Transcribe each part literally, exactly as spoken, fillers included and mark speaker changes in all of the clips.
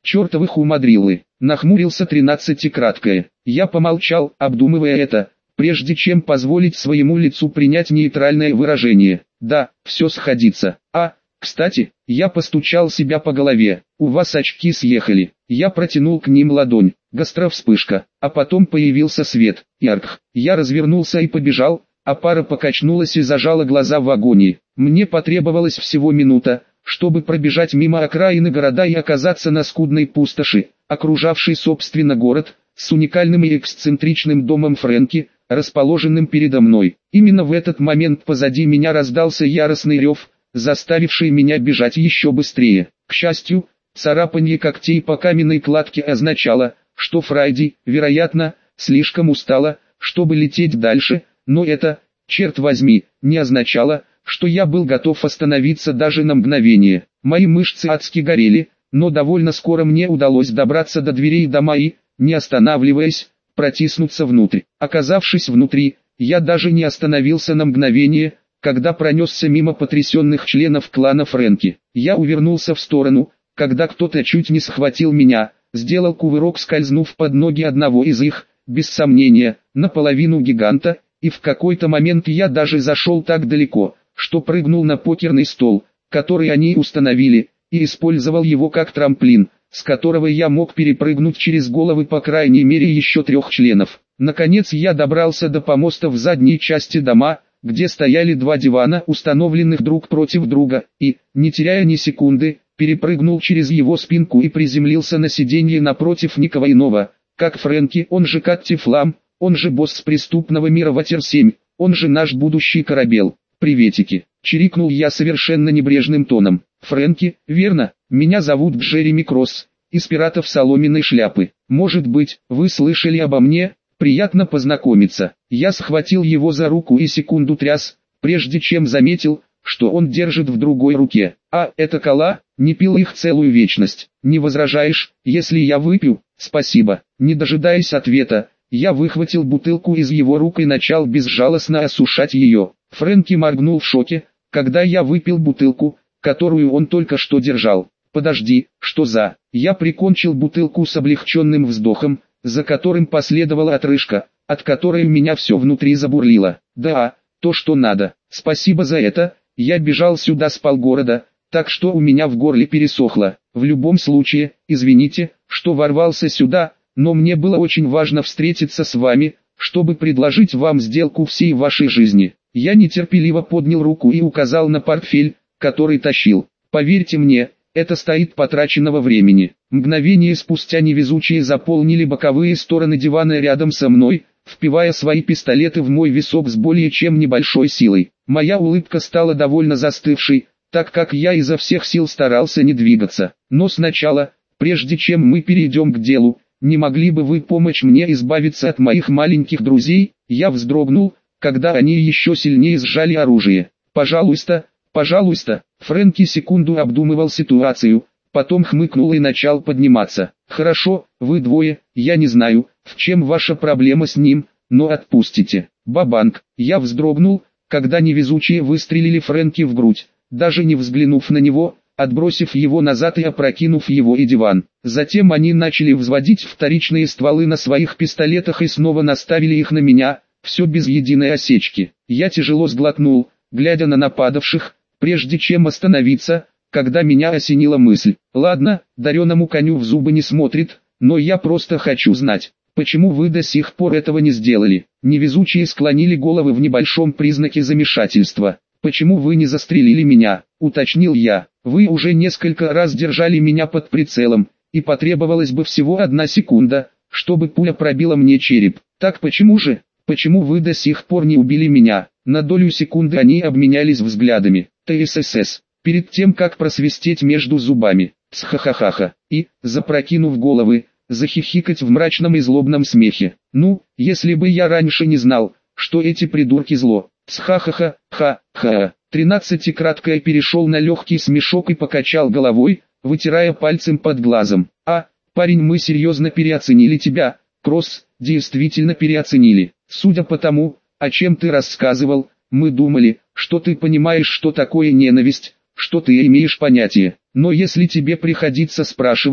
Speaker 1: чертовых умадрилы. Нахмурился тринадцатикраткое. Я помолчал, обдумывая это, прежде чем позволить своему лицу принять нейтральное выражение. Да, все сходится. А, кстати, я постучал себя по голове. У вас очки съехали. Я протянул к ним ладонь. Гастровспышка. А потом появился свет. Ярк. Я развернулся и побежал, а пара покачнулась и зажала глаза в агонии. Мне потребовалось всего минута, чтобы пробежать мимо окраины города и оказаться на скудной пустоши, окружавшей собственно город, с уникальным и эксцентричным домом Фрэнки, расположенным передо мной. Именно в этот момент позади меня раздался яростный рев, заставивший меня бежать еще быстрее. К счастью, царапанье когтей по каменной кладке означало, что Фрайди, вероятно, слишком устала, чтобы лететь дальше, но это, черт возьми, не означало, что я был готов остановиться даже на мгновение. Мои мышцы адски горели, но довольно скоро мне удалось добраться до дверей дома и, не останавливаясь, протиснуться внутрь. Оказавшись внутри, я даже не остановился на мгновение, когда пронесся мимо потрясенных членов клана Фрэнки. Я увернулся в сторону, когда кто-то чуть не схватил меня, сделал кувырок, скользнув под ноги одного из их, без сомнения, наполовину гиганта, и в какой-то момент я даже зашел так далеко, что прыгнул на покерный стол, который они установили, и использовал его как трамплин, с которого я мог перепрыгнуть через головы по крайней мере еще трех членов. Наконец я добрался до помоста в задней части дома, где стояли два дивана, установленных друг против друга, и, не теряя ни секунды, перепрыгнул через его спинку и приземлился на сиденье напротив никого иного, как Фрэнки, он же Катти Флам, он же босс преступного мира Ватер семь, он же наш будущий корабел. «Приветики», — чирикнул я совершенно небрежным тоном. «Фрэнки, верно, меня зовут Джереми Кросс, из пиратов соломенной шляпы. Может быть, вы слышали обо мне? Приятно познакомиться». Я схватил его за руку и секунду тряс, прежде чем заметил, что он держит в другой руке. «А, это кола? Не пил их целую вечность. Не возражаешь, если я выпью?» «Спасибо». Не дожидаясь ответа, я выхватил бутылку из его рук и начал безжалостно осушать ее. Фрэнки моргнул в шоке, когда я выпил бутылку, которую он только что держал. «Подожди, что за...» Я прикончил бутылку с облегченным вздохом, за которым последовала отрыжка, от которой у меня все внутри забурлило. «Да, то, что надо. Спасибо за это. Я бежал сюда с полгорода, так что у меня в горле пересохло. В любом случае, извините, что ворвался сюда, но мне было очень важно встретиться с вами, чтобы предложить вам сделку всей вашей жизни». Я нетерпеливо поднял руку и указал на портфель, который тащил. «Поверьте мне, это стоит потраченного времени». Мгновение спустя невезучие заполнили боковые стороны дивана рядом со мной, впивая свои пистолеты в мой висок с более чем небольшой силой. Моя улыбка стала довольно застывшей, так как я изо всех сил старался не двигаться. «Но сначала, прежде чем мы перейдем к делу, не могли бы вы помочь мне избавиться от моих маленьких друзей?» Я вздрогнул, когда они еще сильнее сжали оружие. «Пожалуйста, пожалуйста». Фрэнки секунду обдумывал ситуацию, потом хмыкнул и начал подниматься. «Хорошо, вы двое, я не знаю, в чем ваша проблема с ним, но отпустите». Бабанг. Я вздрогнул, когда невезучие выстрелили Фрэнки в грудь, даже не взглянув на него, отбросив его назад и опрокинув его и диван. Затем они начали взводить вторичные стволы на своих пистолетах и снова наставили их на меня, все без единой осечки. Я тяжело сглотнул, глядя на нападавших, прежде чем остановиться, когда меня осенила мысль. «Ладно, дареному коню в зубы не смотрит, но я просто хочу знать, почему вы до сих пор этого не сделали?» Невезучие склонили головы в небольшом признаке замешательства. «Почему вы не застрелили меня?» — уточнил я. «Вы уже несколько раз держали меня под прицелом, и потребовалась бы всего одна секунда, чтобы пуля пробила мне череп. Так почему же? Почему вы до сих пор не убили меня?» На долю секунды они обменялись взглядами. ТСС. Перед тем как просвистеть между зубами. Схахахаха. И, запрокинув головы, захихикать в мрачном и злобном смехе. «Ну, если бы я раньше не знал, что эти придурки зло». Схахаха, ха-ха. Тринадцатикраткое перешел на легкий смешок и покачал головой, вытирая пальцем под глазом. «А, парень, мы серьезно переоценили тебя, Кросс, действительно переоценили. Судя по тому, о чем ты рассказывал, мы думали, что ты понимаешь, что такое ненависть, что ты имеешь понятие. Но если тебе приходится спрашивать,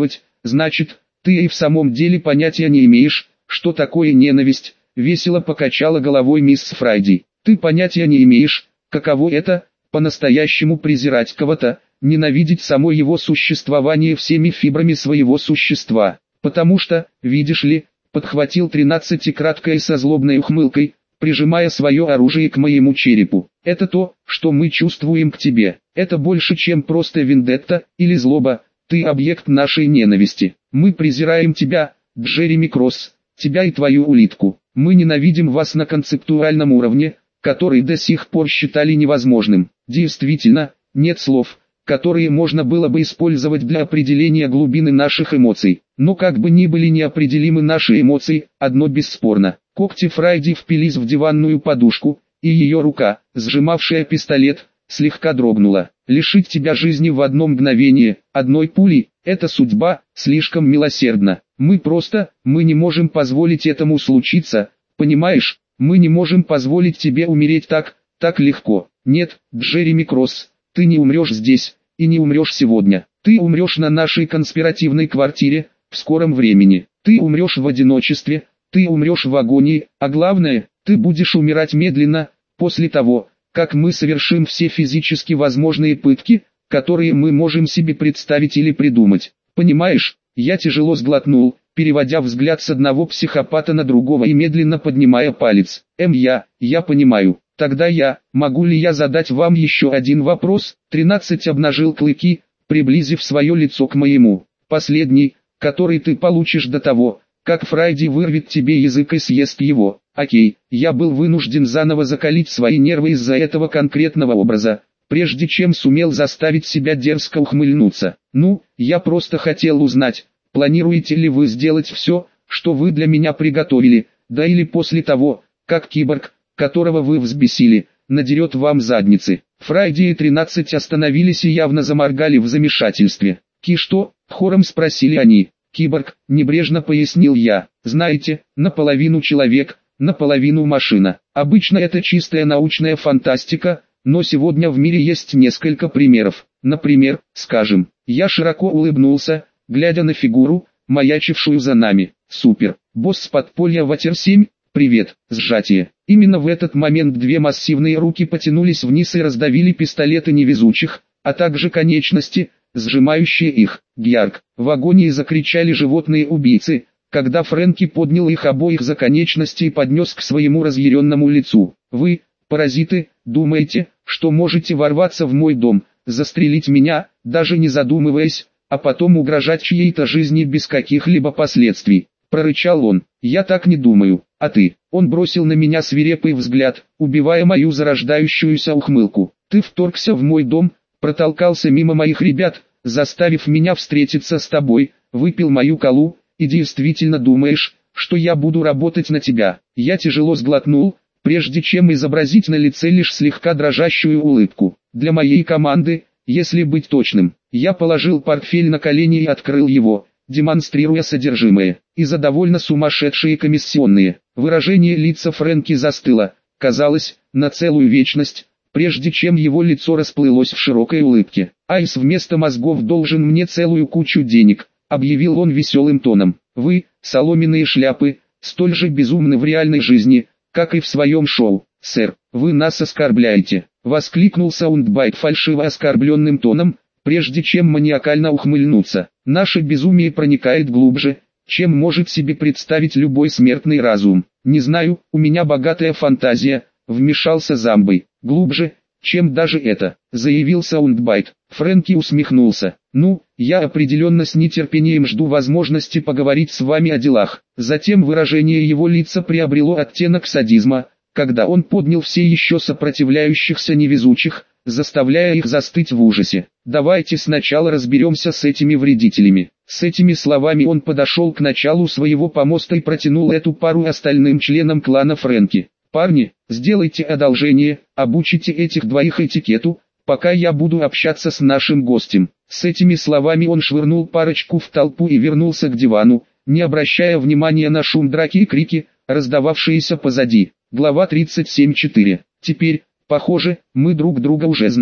Speaker 1: значит, ты и в самом деле понятия не имеешь, что такое ненависть, весело покачала головой мисс Фрайди. Ты понятия не имеешь, каково это, по-настоящему презирать кого-то, ненавидеть само его существование всеми фибрами своего существа. Потому что, видишь ли, подхватил тринадцатикраткой со злобной ухмылкой, прижимая свое оружие к моему черепу. Это то, что мы чувствуем к тебе. Это больше, чем просто вендетта или злоба. Ты объект нашей ненависти. Мы презираем тебя, Джереми Кросс, тебя и твою улитку. Мы ненавидим вас на концептуальном уровне, который до сих пор считали невозможным. Действительно, нет слов, которые можно было бы использовать для определения глубины наших эмоций. Но как бы ни были неопределимы наши эмоции, одно бесспорно. Когти Фрайди впились в диванную подушку, и ее рука, сжимавшая пистолет, слегка дрогнула. Лишить тебя жизни в одно мгновение, одной пули, это судьба, слишком милосердна. Мы просто, мы не можем позволить этому случиться, понимаешь? Мы не можем позволить тебе умереть так, так легко. Нет, Джереми Кросс, ты не умрешь здесь, и не умрешь сегодня. Ты умрешь на нашей конспиративной квартире, в скором времени. Ты умрешь в одиночестве, ты умрешь в агонии, а главное, ты будешь умирать медленно, после того, как мы совершим все физически возможные пытки, которые мы можем себе представить или придумать. Понимаешь, я тяжело сглотнул, переводя взгляд с одного психопата на другого и медленно поднимая палец. Эм, я, я понимаю. Тогда я, могу ли я задать вам еще один вопрос? тринадцать обнажил клыки, приблизив свое лицо к моему. Последний, который ты получишь до того, как Фрайди вырвет тебе язык и съест его. Окей, я был вынужден заново закалить свои нервы из-за этого конкретного образа, прежде чем сумел заставить себя дерзко ухмыльнуться. Ну, я просто хотел узнать, планируете ли вы сделать все, что вы для меня приготовили, да или после того, как киборг, которого вы взбесили, надерет вам задницы. Фрайди и тринадцать остановились и явно заморгали в замешательстве. «Ки что?» — хором спросили они. «Киборг», — небрежно пояснил я. «Знаете, наполовину человек, наполовину машина. Обычно это чистая научная фантастика, но сегодня в мире есть несколько примеров. Например, скажем, я широко улыбнулся, глядя на фигуру, маячившую за нами. Супер. Босс с подполья Ватер семь, привет, сжатие». Именно в этот момент две массивные руки потянулись вниз и раздавили пистолеты невезучих, а также конечности, сжимающие их. «Гьярк!» В агонии закричали животные-убийцы, когда Фрэнки поднял их обоих за конечности и поднес к своему разъяренному лицу. «Вы, паразиты, думаете, что можете ворваться в мой дом, застрелить меня, даже не задумываясь, а потом угрожать чьей-то жизни без каких-либо последствий?» Прорычал он. «Я так не думаю, а ты?» Он бросил на меня свирепый взгляд, убивая мою зарождающуюся ухмылку. «Ты вторгся в мой дом, протолкался мимо моих ребят, заставив меня встретиться с тобой, выпил мою колу, и действительно думаешь, что я буду работать на тебя?» Я тяжело сглотнул, прежде чем изобразить на лице лишь слегка дрожащую улыбку. «Для моей команды, если быть точным». Я положил портфель на колени и открыл его, демонстрируя содержимое. И за довольно сумасшедшие комиссионные. Выражение лица Фрэнки застыло, казалось, на целую вечность, прежде чем его лицо расплылось в широкой улыбке. «Айс вместо мозгов должен мне целую кучу денег», — объявил он веселым тоном. «Вы, соломенные шляпы, столь же безумны в реальной жизни, как и в своем шоу, сэр. Вы нас оскорбляете», — воскликнул Саундбайт фальшиво оскорбленным тоном, прежде чем маниакально ухмыльнуться. «Наше безумие проникает глубже, чем может себе представить любой смертный разум. Не знаю, у меня богатая фантазия», — вмешался Замбой. «Глубже, чем даже это», — заявил Саундбайт. Фрэнки усмехнулся. «Ну, я определенно с нетерпением жду возможности поговорить с вами о делах». Затем выражение его лица приобрело оттенок садизма, когда он поднял все еще сопротивляющихся невезучих, заставляя их застыть в ужасе. «Давайте сначала разберемся с этими вредителями». С этими словами он подошел к началу своего помоста и протянул эту пару остальным членам клана Фрэнки. «Парни, сделайте одолжение, обучите этих двоих этикету, пока я буду общаться с нашим гостем». С этими словами он швырнул парочку в толпу и вернулся к дивану, не обращая внимания на шум драки и крики, раздававшиеся позади. Глава тридцать семь четыре. «Теперь, похоже, мы друг друга уже знаем.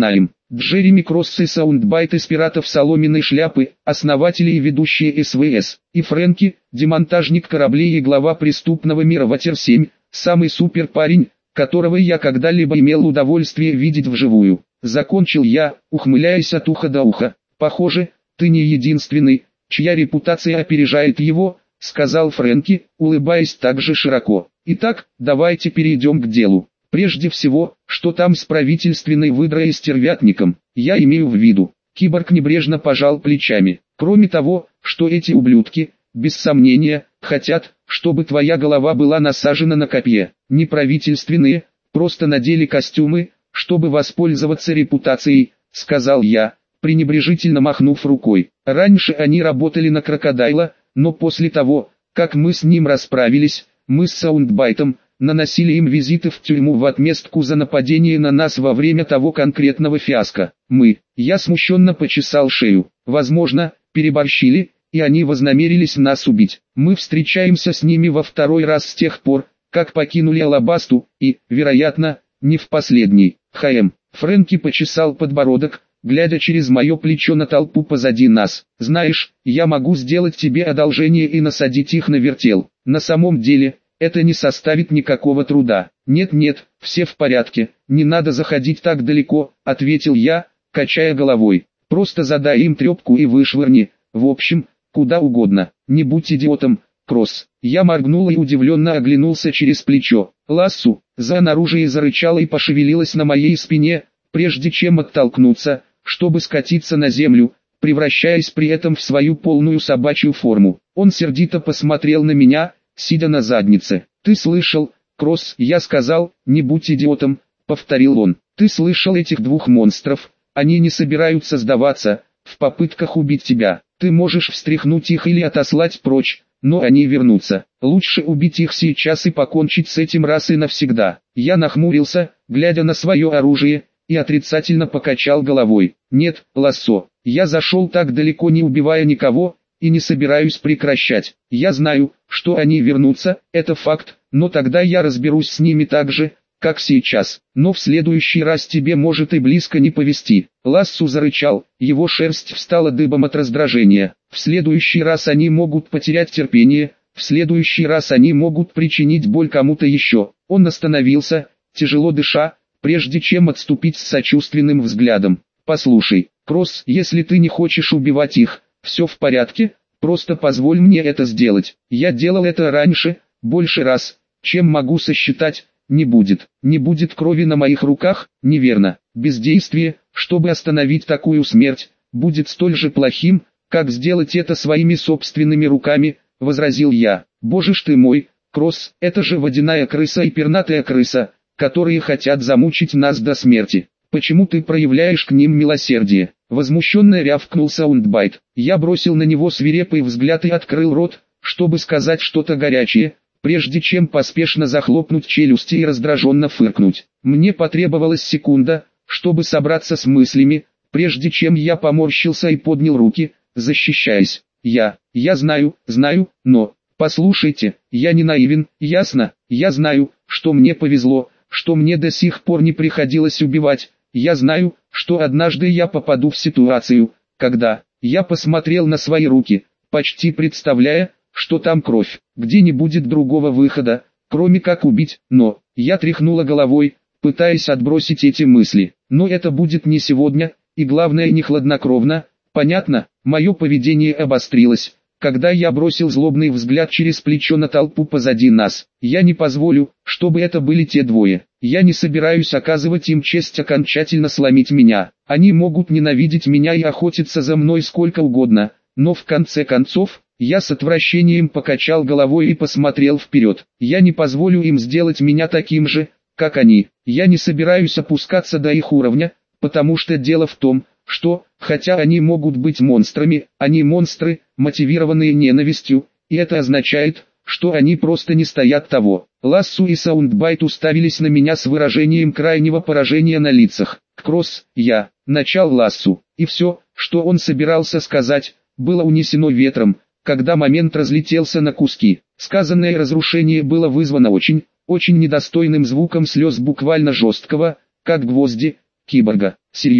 Speaker 1: Джереми Кросс и Саундбайт из «Пиратов Соломенной шляпы», основатели и ведущие СВС, и Фрэнки, демонтажник кораблей и глава преступного мира Ватер семь, самый супер парень, которого я когда-либо имел удовольствие видеть вживую. Закончил я, ухмыляясь от уха до уха. Похоже, ты не единственный, чья репутация опережает его, сказал Фрэнки, улыбаясь так же широко. Итак, давайте перейдем к делу. Прежде всего, что там с правительственной выдрой и стервятником, я имею в виду. Киборг небрежно пожал плечами. Кроме того, что эти ублюдки, без сомнения, хотят, чтобы твоя голова была насажена на копье. Неправительственные, просто надели костюмы, чтобы воспользоваться репутацией, сказал я, пренебрежительно махнув рукой. Раньше они работали на Крокодайла, но после того, как мы с ним расправились, мы с Саундбайтом наносили им визиты в тюрьму в отместку за нападение на нас во время того конкретного фиаско. Мы, я смущенно почесал шею, возможно, переборщили, и они вознамерились нас убить. Мы встречаемся с ними во второй раз с тех пор, как покинули Алабасту, и, вероятно, не в последний. Хэм. Фрэнки почесал подбородок, глядя через мое плечо на толпу позади нас. Знаешь, я могу сделать тебе одолжение и насадить их на вертел. На самом деле, это не составит никакого труда. Нет-нет, все в порядке, не надо заходить так далеко, ответил я, качая головой. Просто задай им трепку и вышвырни, в общем, куда угодно. Не будь идиотом, Кросс. Я моргнул и удивленно оглянулся через плечо. Лассу, за оружие зарычала и пошевелилась на моей спине, прежде чем оттолкнуться, чтобы скатиться на землю, превращаясь при этом в свою полную собачью форму. Он сердито посмотрел на меня, сидя на заднице. «Ты слышал, Кросс?» Я сказал, «Не будь идиотом», — повторил он. «Ты слышал этих двух монстров? Они не собираются сдаваться, в попытках убить тебя. Ты можешь встряхнуть их или отослать прочь, но они вернутся. Лучше убить их сейчас и покончить с этим раз и навсегда». Я нахмурился, глядя на свое оружие, и отрицательно покачал головой. «Нет, Лассо, я зашел так далеко, не убивая никого, и не собираюсь прекращать. Я знаю, что они вернутся, это факт, но тогда я разберусь с ними так же, как сейчас. Но в следующий раз тебе может и близко не повезти». Лассу зарычал, его шерсть встала дыбом от раздражения. «В следующий раз они могут потерять терпение, в следующий раз они могут причинить боль кому-то еще». Он остановился, тяжело дыша, прежде чем отступить с сочувственным взглядом. «Послушай, Кросс, если ты не хочешь убивать их, все в порядке, просто позволь мне это сделать. Я делал это раньше, больше раз, чем могу сосчитать. Не будет, не будет крови на моих руках, неверно. Бездействие, чтобы остановить такую смерть, будет столь же плохим, как сделать это своими собственными руками», — возразил я. «Боже ж ты мой, Кросс, это же водяная крыса и пернатая крыса, которые хотят замучить нас до смерти. Почему ты проявляешь к ним милосердие?» Возмущенно рявкнул Саундбайт. Я бросил на него свирепый взгляд и открыл рот, чтобы сказать что-то горячее, прежде чем поспешно захлопнуть челюсти и раздраженно фыркнуть. Мне потребовалась секунда, чтобы собраться с мыслями, прежде чем я поморщился и поднял руки, защищаясь. Я, я знаю, знаю, но, послушайте, я не наивен, ясно? Я знаю, что мне повезло, что мне до сих пор не приходилось убивать. Я знаю, что однажды я попаду в ситуацию, когда я посмотрел на свои руки, почти представляя, что там кровь, где не будет другого выхода, кроме как убить, но я тряхнула головой, пытаясь отбросить эти мысли. Но это будет не сегодня, и главное не хладнокровно, понятно? Мое поведение обострилось, когда я бросил злобный взгляд через плечо на толпу позади нас. Я не позволю, чтобы это были те двое. Я не собираюсь оказывать им честь окончательно сломить меня. Они могут ненавидеть меня и охотиться за мной сколько угодно, но в конце концов, я с отвращением покачал головой и посмотрел вперед. Я не позволю им сделать меня таким же, как они. Я не собираюсь опускаться до их уровня, потому что дело в том, что, хотя они могут быть монстрами, они монстры, мотивированные ненавистью, и это означает, что они просто не стоят того. Лассу и Саундбайт уставились на меня с выражением крайнего поражения на лицах. «Кросс, я», — начал Лассу, и все, что он собирался сказать, было унесено ветром, когда момент разлетелся на куски. Сказанное разрушение было вызвано очень, очень недостойным звуком слез буквально жесткого, как гвозди, киборга. Серьезно,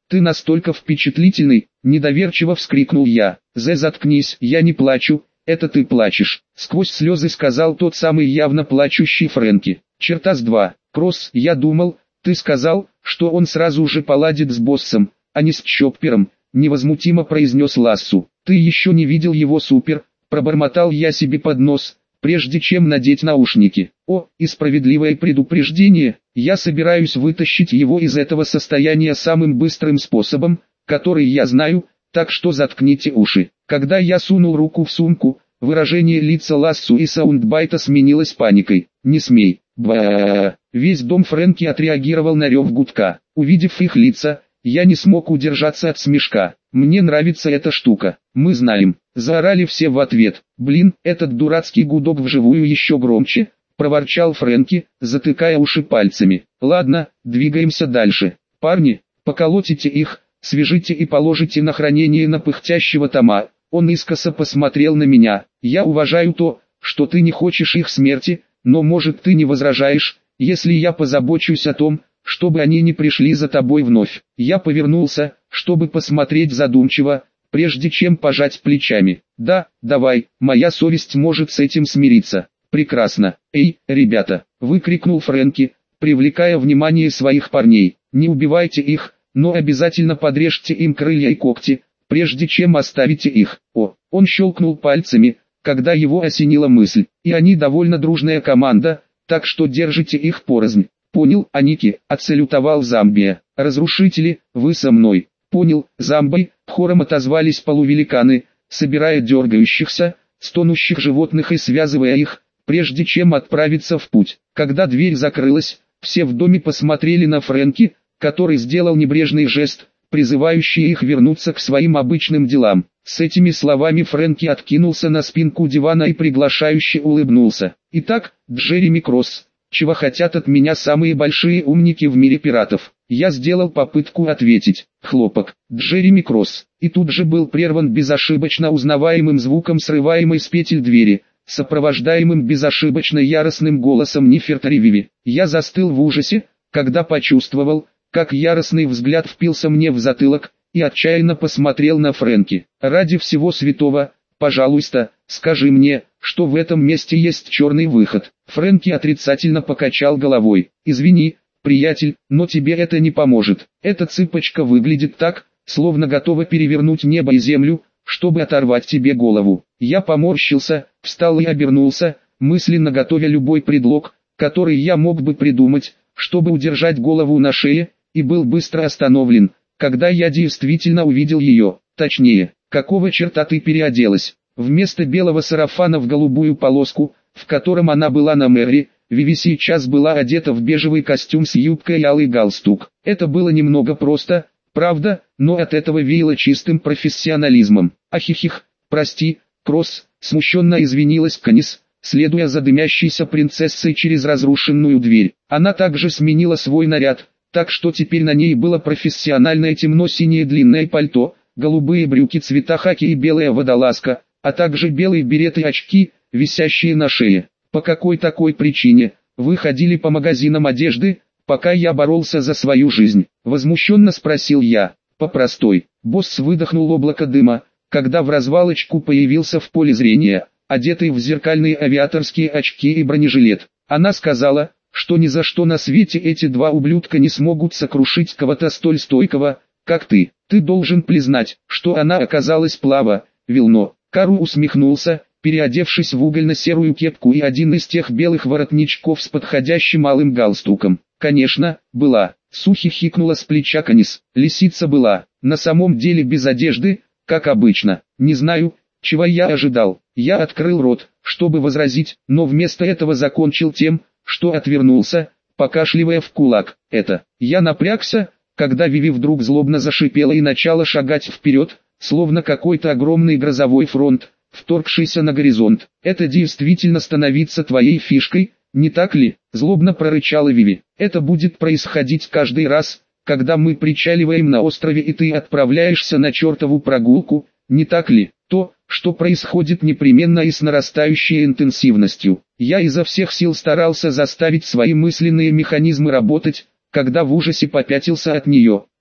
Speaker 1: Ты настолько впечатлительный, недоверчиво вскрикнул я. Зе, заткнись, я не плачу, это ты плачешь. Сквозь слезы сказал тот самый явно плачущий Фрэнки. Черта с два. Кросс, я думал, ты сказал, что он сразу же поладит с боссом, а не с Чоппером, невозмутимо произнес Лассу. Ты еще не видел его супер, пробормотал я себе под нос, прежде чем надеть наушники. О, и справедливое предупреждение, я собираюсь вытащить его из этого состояния самым быстрым способом, который я знаю, так что заткните уши. Когда я сунул руку в сумку, выражение лица Лассу и Саундбайта сменилось паникой. Не смей. Ба. Весь дом Фрэнки отреагировал на рев гудка. Увидев их лица, я не смог удержаться от смешка. Мне нравится эта штука. Мы знаем. Заорали все в ответ. Блин, этот дурацкий гудок вживую еще громче, проворчал Фрэнки, затыкая уши пальцами. Ладно, двигаемся дальше. Парни, поколотите их, свяжите и положите на хранение на пыхтящего Тома. Он искоса посмотрел на меня. Я уважаю то, что ты не хочешь их смерти, но может ты не возражаешь, если я позабочусь о том, чтобы они не пришли за тобой вновь. Я повернулся, чтобы посмотреть задумчиво, прежде чем пожать плечами. Да, давай, моя совесть может с этим смириться. Прекрасно. Эй, ребята, выкрикнул Фрэнки, привлекая внимание своих парней. Не убивайте их, но обязательно подрежьте им крылья и когти, прежде чем оставите их. О, он щелкнул пальцами, когда его осенила мысль. И они довольно дружная команда, так что держите их порознь. Понял, Аники, отсалютовал Замбия. Разрушители, вы со мной. Понял, Замбай, хором отозвались полувеликаны, собирая дергающихся, стонущих животных и связывая их, прежде чем отправиться в путь. Когда дверь закрылась, все в доме посмотрели на Фрэнки, который сделал небрежный жест, призывающий их вернуться к своим обычным делам. С этими словами Фрэнки откинулся на спинку дивана и приглашающе улыбнулся. Итак, Джереми Кросс, чего хотят от меня самые большие умники в мире пиратов? Я сделал попытку ответить. Хлопок. Джереми Кросс. И тут же был прерван безошибочно узнаваемым звуком срываемой с петель двери, сопровождаемым безошибочно яростным голосом Нифертари Виви. Я застыл в ужасе, когда почувствовал, как яростный взгляд впился мне в затылок, и отчаянно посмотрел на Фрэнки. Ради всего святого, пожалуйста, скажи мне, что в этом месте есть черный выход. Фрэнки отрицательно покачал головой. Извини, приятель, но тебе это не поможет. Эта цыпочка выглядит так, словно готова перевернуть небо и землю, чтобы оторвать тебе голову. Я поморщился, встал и обернулся, мысленно готовя любой предлог, который я мог бы придумать, чтобы удержать голову на шее, и был быстро остановлен, когда я действительно увидел ее. Точнее, какого черта ты переоделась? Вместо белого сарафана в голубую полоску, в котором она была на Мэри, Виви сейчас была одета в бежевый костюм с юбкой и алый галстук. Это было немного просто, правда, но от этого веяло чистым профессионализмом. Ахихих, прости, Кросс, смущенно извинилась Канис, следуя за дымящейся принцессой через разрушенную дверь. Она также сменила свой наряд, так что теперь на ней было профессиональное темно-синее длинное пальто, голубые брюки цвета хаки и белая водолазка, а также белые береты и очки, висящие на шее. По какой такой причине вы ходили по магазинам одежды, пока я боролся за свою жизнь? Возмущенно спросил я. По простой. Босс выдохнул облако дыма, когда в развалочку появился в поле зрения, одетый в зеркальные авиаторские очки и бронежилет. Она сказала, что ни за что на свете эти два ублюдка не смогут сокрушить кого-то столь стойкого, как ты. Ты должен признать, что она оказалась плава, Вилно. Кару усмехнулся, переодевшись в угольно-серую кепку и один из тех белых воротничков с подходящим малым галстуком. Конечно, была. Сухи хикнула с плеча Канис. Лисица была, на самом деле без одежды, как обычно. Не знаю, чего я ожидал. Я открыл рот, чтобы возразить, но вместо этого закончил тем, что отвернулся, покашливая в кулак. Это. Я напрягся, когда Виви вдруг злобно зашипела и начала шагать вперед, словно какой-то огромный грозовой фронт, вторгшийся на горизонт. Это действительно становится твоей фишкой, не так ли? Злобно прорычала Виви. Это будет происходить каждый раз, когда мы причаливаем на острове и ты отправляешься на чертову прогулку, не так ли? То, что происходит непременно и с нарастающей интенсивностью. Я изо всех сил старался заставить свои мысленные механизмы работать, когда в ужасе попятился от нее.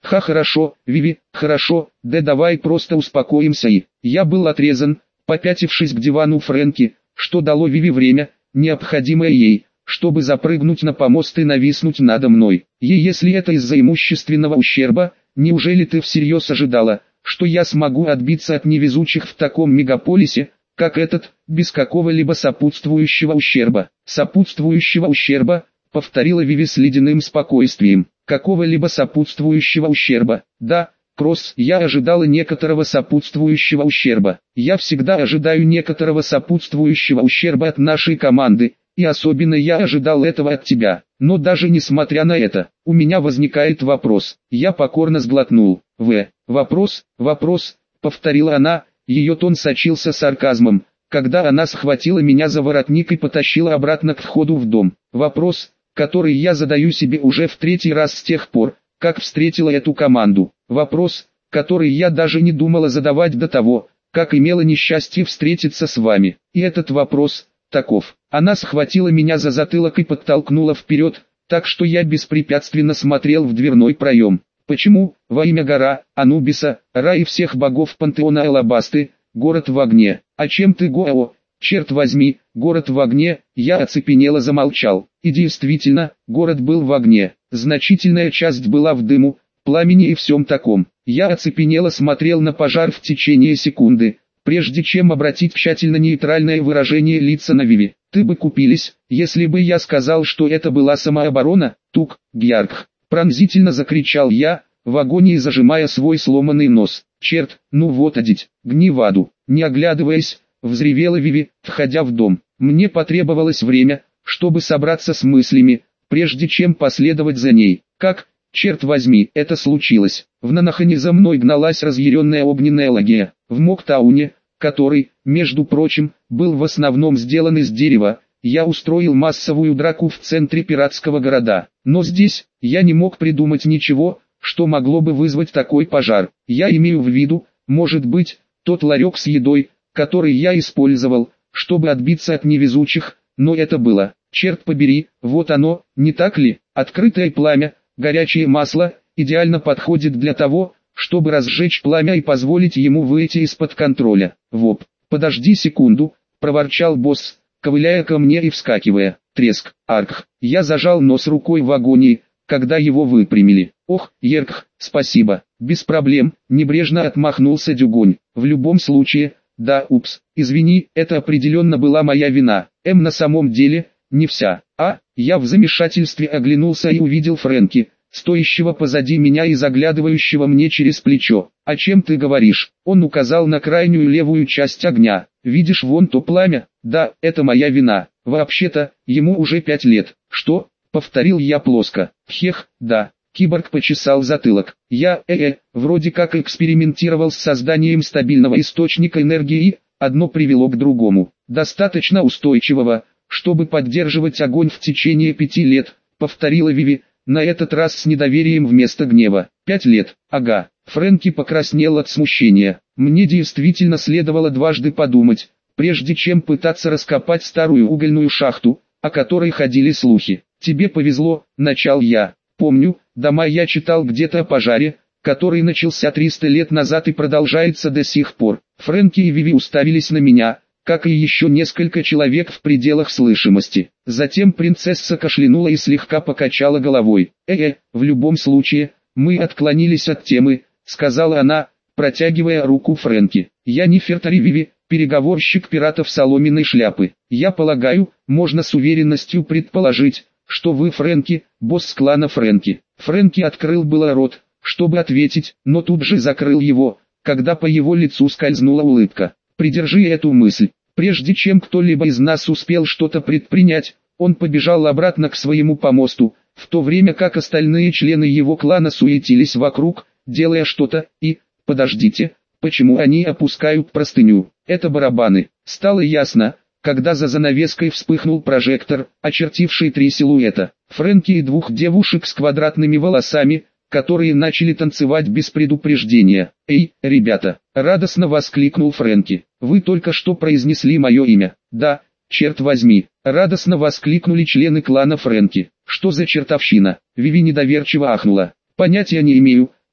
Speaker 1: Ха, хорошо, Виви, хорошо, да давай просто успокоимся и... Я был отрезан, попятившись к дивану Фрэнки, что дало Виви время, необходимое ей, чтобы запрыгнуть на помост и нависнуть надо мной. И если это из-за имущественного ущерба, неужели ты всерьез ожидала, что я смогу отбиться от невезучих в таком мегаполисе, как этот, без какого-либо сопутствующего ущерба? Сопутствующего ущерба, повторила Виви с ледяным спокойствием. Какого-либо сопутствующего ущерба. Да, Кросс, я ожидала некоторого сопутствующего ущерба. Я всегда ожидаю некоторого сопутствующего ущерба от нашей команды, и особенно я ожидал этого от тебя. Но даже несмотря на это, у меня возникает вопрос. Я покорно сглотнул. В. Вопрос, вопрос, повторила она, ее тон сочился сарказмом, когда она схватила меня за воротник и потащила обратно к входу в дом. Вопрос, который я задаю себе уже в третий раз с тех пор, как встретила эту команду. Вопрос, который я даже не думала задавать до того, как имела несчастье встретиться с вами. И этот вопрос, таков. Она схватила меня за затылок и подтолкнула вперед, так что я беспрепятственно смотрел в дверной проем. Почему, во имя гора, Анубиса, Ра и всех богов пантеона Алабасты, город в огне? А чем ты, Гоао? Черт возьми, город в огне, я оцепенело замолчал. И действительно, город был в огне. Значительная часть была в дыму, пламени и всем таком. Я оцепенело смотрел на пожар в течение секунды, прежде чем обратить тщательно нейтральное выражение лица на Виви. Ты бы купились, если бы я сказал, что это была самооборона? Тук, Гьярк. Пронзительно закричал я, в агонии зажимая свой сломанный нос. Черт, ну вот одить, гни в аду. Не оглядываясь, взревела Виви, входя в дом. Мне потребовалось время, чтобы собраться с мыслями, прежде чем последовать за ней. Как, черт возьми, это случилось? В Нанахане за мной гналась разъяренная огненная лагия. В Моктауне, который, между прочим, был в основном сделан из дерева, я устроил массовую драку в центре пиратского города. Но здесь, я не мог придумать ничего, что могло бы вызвать такой пожар. Я имею в виду, может быть, тот ларек с едой, который я использовал, чтобы отбиться от невезучих, но это было, черт побери, вот оно, не так ли? Открытое пламя, горячее масло, идеально подходит для того, чтобы разжечь пламя и позволить ему выйти из-под контроля. Воп, подожди секунду, проворчал босс, ковыляя ко мне и вскакивая. Треск, арх, я зажал нос рукой в агонии, когда его выпрямили. Ох, Еркх, спасибо, без проблем, небрежно отмахнулся Дюгонь. В любом случае, да, упс, извини, это определенно была моя вина. М на самом деле, не вся. А, я в замешательстве оглянулся и увидел Фрэнки, стоящего позади меня и заглядывающего мне через плечо. «О чем ты говоришь?» Он указал на крайнюю левую часть огня. «Видишь вон то пламя? Да, это моя вина. Вообще-то, ему уже пять лет». «Что?» — повторил я плоско. «Хех, да». Киборг почесал затылок. «Я, э-э, вроде как экспериментировал с созданием стабильного источника энергии, одно привело к другому. Достаточно устойчивого, чтобы поддерживать огонь в течение пяти лет», — повторила Виви, на этот раз с недоверием вместо гнева. «Пять лет, ага». Фрэнки покраснел от смущения. Мне действительно следовало дважды подумать, прежде чем пытаться раскопать старую угольную шахту, о которой ходили слухи. «Тебе повезло», — начал я. «Помню, дома я читал где-то о пожаре, который начался триста лет назад и продолжается до сих пор». Фрэнки и Виви уставились на меня, как и еще несколько человек в пределах слышимости. Затем принцесса кашлянула и слегка покачала головой. «Э-э, в любом случае, мы отклонились от темы», — сказала она, протягивая руку Фрэнки. «Я не Фертари Виви, переговорщик пиратов соломенной шляпы. Я полагаю, можно с уверенностью предположить, что вы Фрэнки, босс клана Фрэнки». Фрэнки открыл было рот, чтобы ответить, но тут же закрыл его, когда по его лицу скользнула улыбка. «Придержи эту мысль». Прежде чем кто-либо из нас успел что-то предпринять, он побежал обратно к своему помосту, в то время как остальные члены его клана суетились вокруг, делая что-то, и, подождите, почему они опускают простыню? Это барабаны. Стало ясно, когда за занавеской вспыхнул прожектор, очертивший три силуэта. Фрэнки и двух девушек с квадратными волосами, которые начали танцевать без предупреждения. «Эй, ребята!» — радостно воскликнул Фрэнки. «Вы только что произнесли мое имя». «Да, черт возьми!» — радостно воскликнули члены клана Фрэнки. «Что за чертовщина?» — Виви недоверчиво ахнула. «Понятия не имею,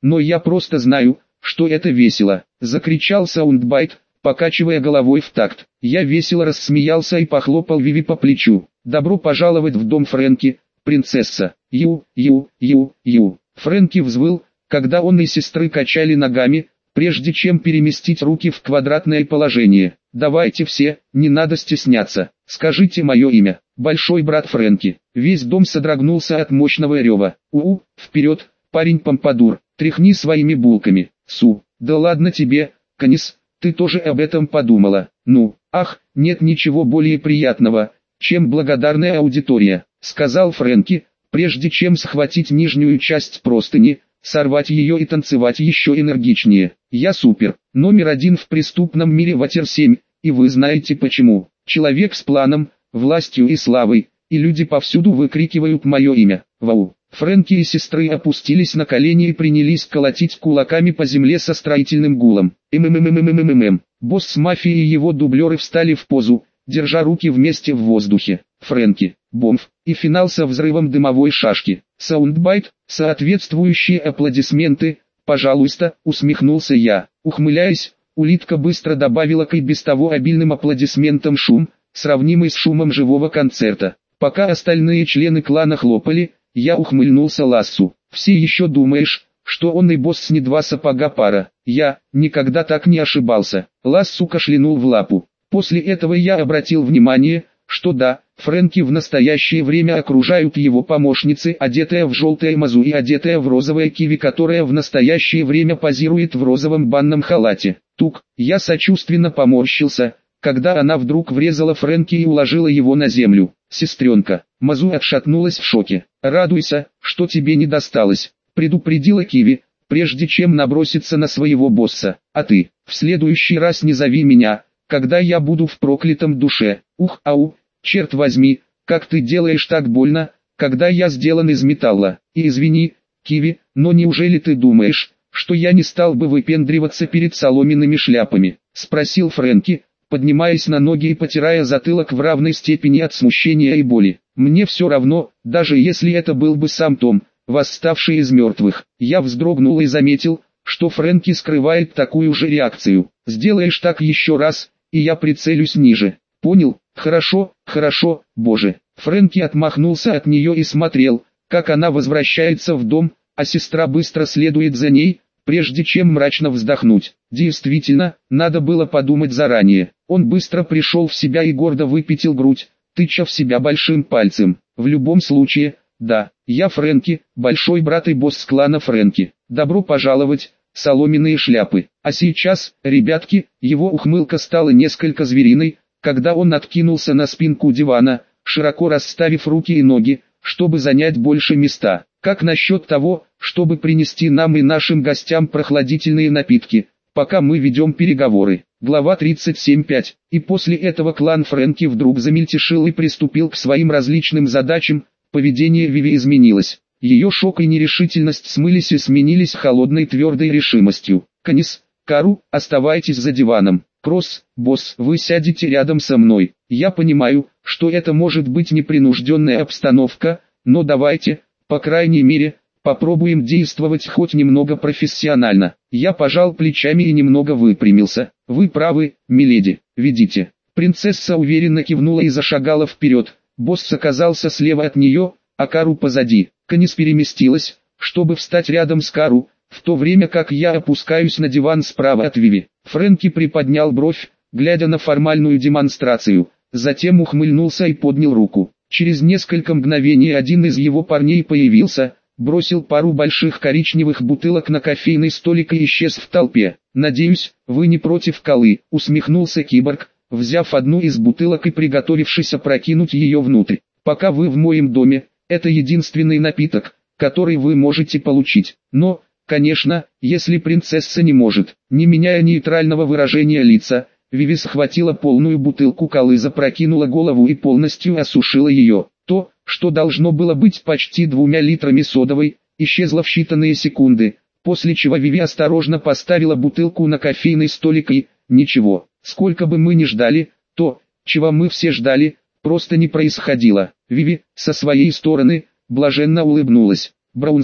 Speaker 1: но я просто знаю, что это весело», — закричал Саундбайт, покачивая головой в такт. Я весело рассмеялся и похлопал Виви по плечу. «Добро пожаловать в дом Фрэнки, принцесса!» «Ю, ю, ю, ю!» Фрэнки взвыл, когда он и сестры качали ногами, прежде чем переместить руки в квадратное положение. «Давайте все, не надо стесняться, скажите мое имя, большой брат Фрэнки». Весь дом содрогнулся от мощного рева. «У-у, вперед, парень Помпадур, тряхни своими булками». «Су, да ладно тебе, Канис, ты тоже об этом подумала?» «Ну, ах, нет ничего более приятного, чем благодарная аудитория», — сказал Фрэнки, прежде чем схватить нижнюю часть простыни, сорвать ее и танцевать еще энергичнее. «Я супер, номер один в преступном мире Ватер семь, и вы знаете почему. Человек с планом, властью и славой, и люди повсюду выкрикивают мое имя. Вау!» Фрэнки и сестры опустились на колени и принялись колотить кулаками по земле со строительным гулом. «МММММММ». Босс мафии и его дублеры встали в позу, держа руки вместе в воздухе. Фрэнки, бомб, и финал со взрывом дымовой шашки. Саундбайт, соответствующие аплодисменты, пожалуйста, усмехнулся я. Ухмыляясь, улитка быстро добавила к и без того обильным аплодисментам шум, сравнимый с шумом живого концерта. Пока остальные члены клана хлопали, я ухмыльнулся Лассу. «Все еще думаешь, что он и босс не два сапога пара?» Я никогда так не ошибался. Лассу кашлянул в лапу. После этого я обратил внимание, что да, Фрэнки в настоящее время окружают его помощницы, одетая в желтое мазу и одетая в розовое киви, которая в настоящее время позирует в розовом банном халате. Тук, я сочувственно поморщился, когда она вдруг врезала Фрэнки и уложила его на землю. «Сестренка», Мазу отшатнулась в шоке. «Радуйся, что тебе не досталось», предупредила Киви, прежде чем наброситься на своего босса. «А ты, в следующий раз не зови меня, когда я буду в проклятом душе». «Ух, ау, черт возьми, как ты делаешь так больно, когда я сделан из металла. И извини, Киви, но неужели ты думаешь, что я не стал бы выпендриваться перед соломенными шляпами?» Спросил Фрэнки, поднимаясь на ноги и потирая затылок в равной степени от смущения и боли. «Мне все равно, даже если это был бы сам Том, восставший из мертвых». Я вздрогнул и заметил, что Фрэнки скрывает такую же реакцию. «Сделаешь так еще раз, и я прицелюсь ниже. Понял? Хорошо, хорошо, боже». Фрэнки отмахнулся от нее и смотрел, как она возвращается в дом, а сестра быстро следует за ней, прежде чем мрачно вздохнуть. Действительно, надо было подумать заранее. Он быстро пришел в себя и гордо выпятил грудь, тыча в себя большим пальцем. «В любом случае, да, я Фрэнки, большой брат и босс клана Фрэнки. Добро пожаловать, соломенные шляпы». А сейчас, ребятки, его ухмылка стала несколько звериной, когда он откинулся на спинку дивана, широко расставив руки и ноги, чтобы занять больше места. «Как насчет того, чтобы принести нам и нашим гостям прохладительные напитки, пока мы ведем переговоры?» Глава тридцать семь пять. И после этого клан Фрэнки вдруг замельтешил и приступил к своим различным задачам. Поведение Виви изменилось. Ее шок и нерешительность смылись и сменились холодной твердой решимостью. «Канис, Кару, оставайтесь за диваном. Кросс, босс, вы сядете рядом со мной. Я понимаю, что это может быть непринужденная обстановка, но давайте, по крайней мере, попробуем действовать хоть немного профессионально». Я пожал плечами и немного выпрямился. «Вы правы, миледи, ведите». Принцесса уверенно кивнула и зашагала вперед. Босс оказался слева от нее, а Кару позади. Канис переместилась, чтобы встать рядом с Кару, в то время как я опускаюсь на диван справа от Виви. Фрэнки приподнял бровь, глядя на формальную демонстрацию, затем ухмыльнулся и поднял руку. Через несколько мгновений один из его парней появился, бросил пару больших коричневых бутылок на кофейный столик и исчез в толпе. «Надеюсь, вы не против колы», — усмехнулся киборг, взяв одну из бутылок и приготовившись опрокинуть ее внутрь. «Пока вы в моем доме, это единственный напиток, который вы можете получить. Но, конечно, если принцесса не может». Не меняя нейтрального выражения лица, Виви схватила полную бутылку колы, запрокинула голову и полностью осушила ее. То, что должно было быть почти двумя литрами содовой, исчезло в считанные секунды, после чего Виви осторожно поставила бутылку на кофейный столик и, ничего, сколько бы мы ни ждали, то, чего мы все ждали, просто не происходило. Виви, со своей стороны, блаженно улыбнулась. «Браунсон,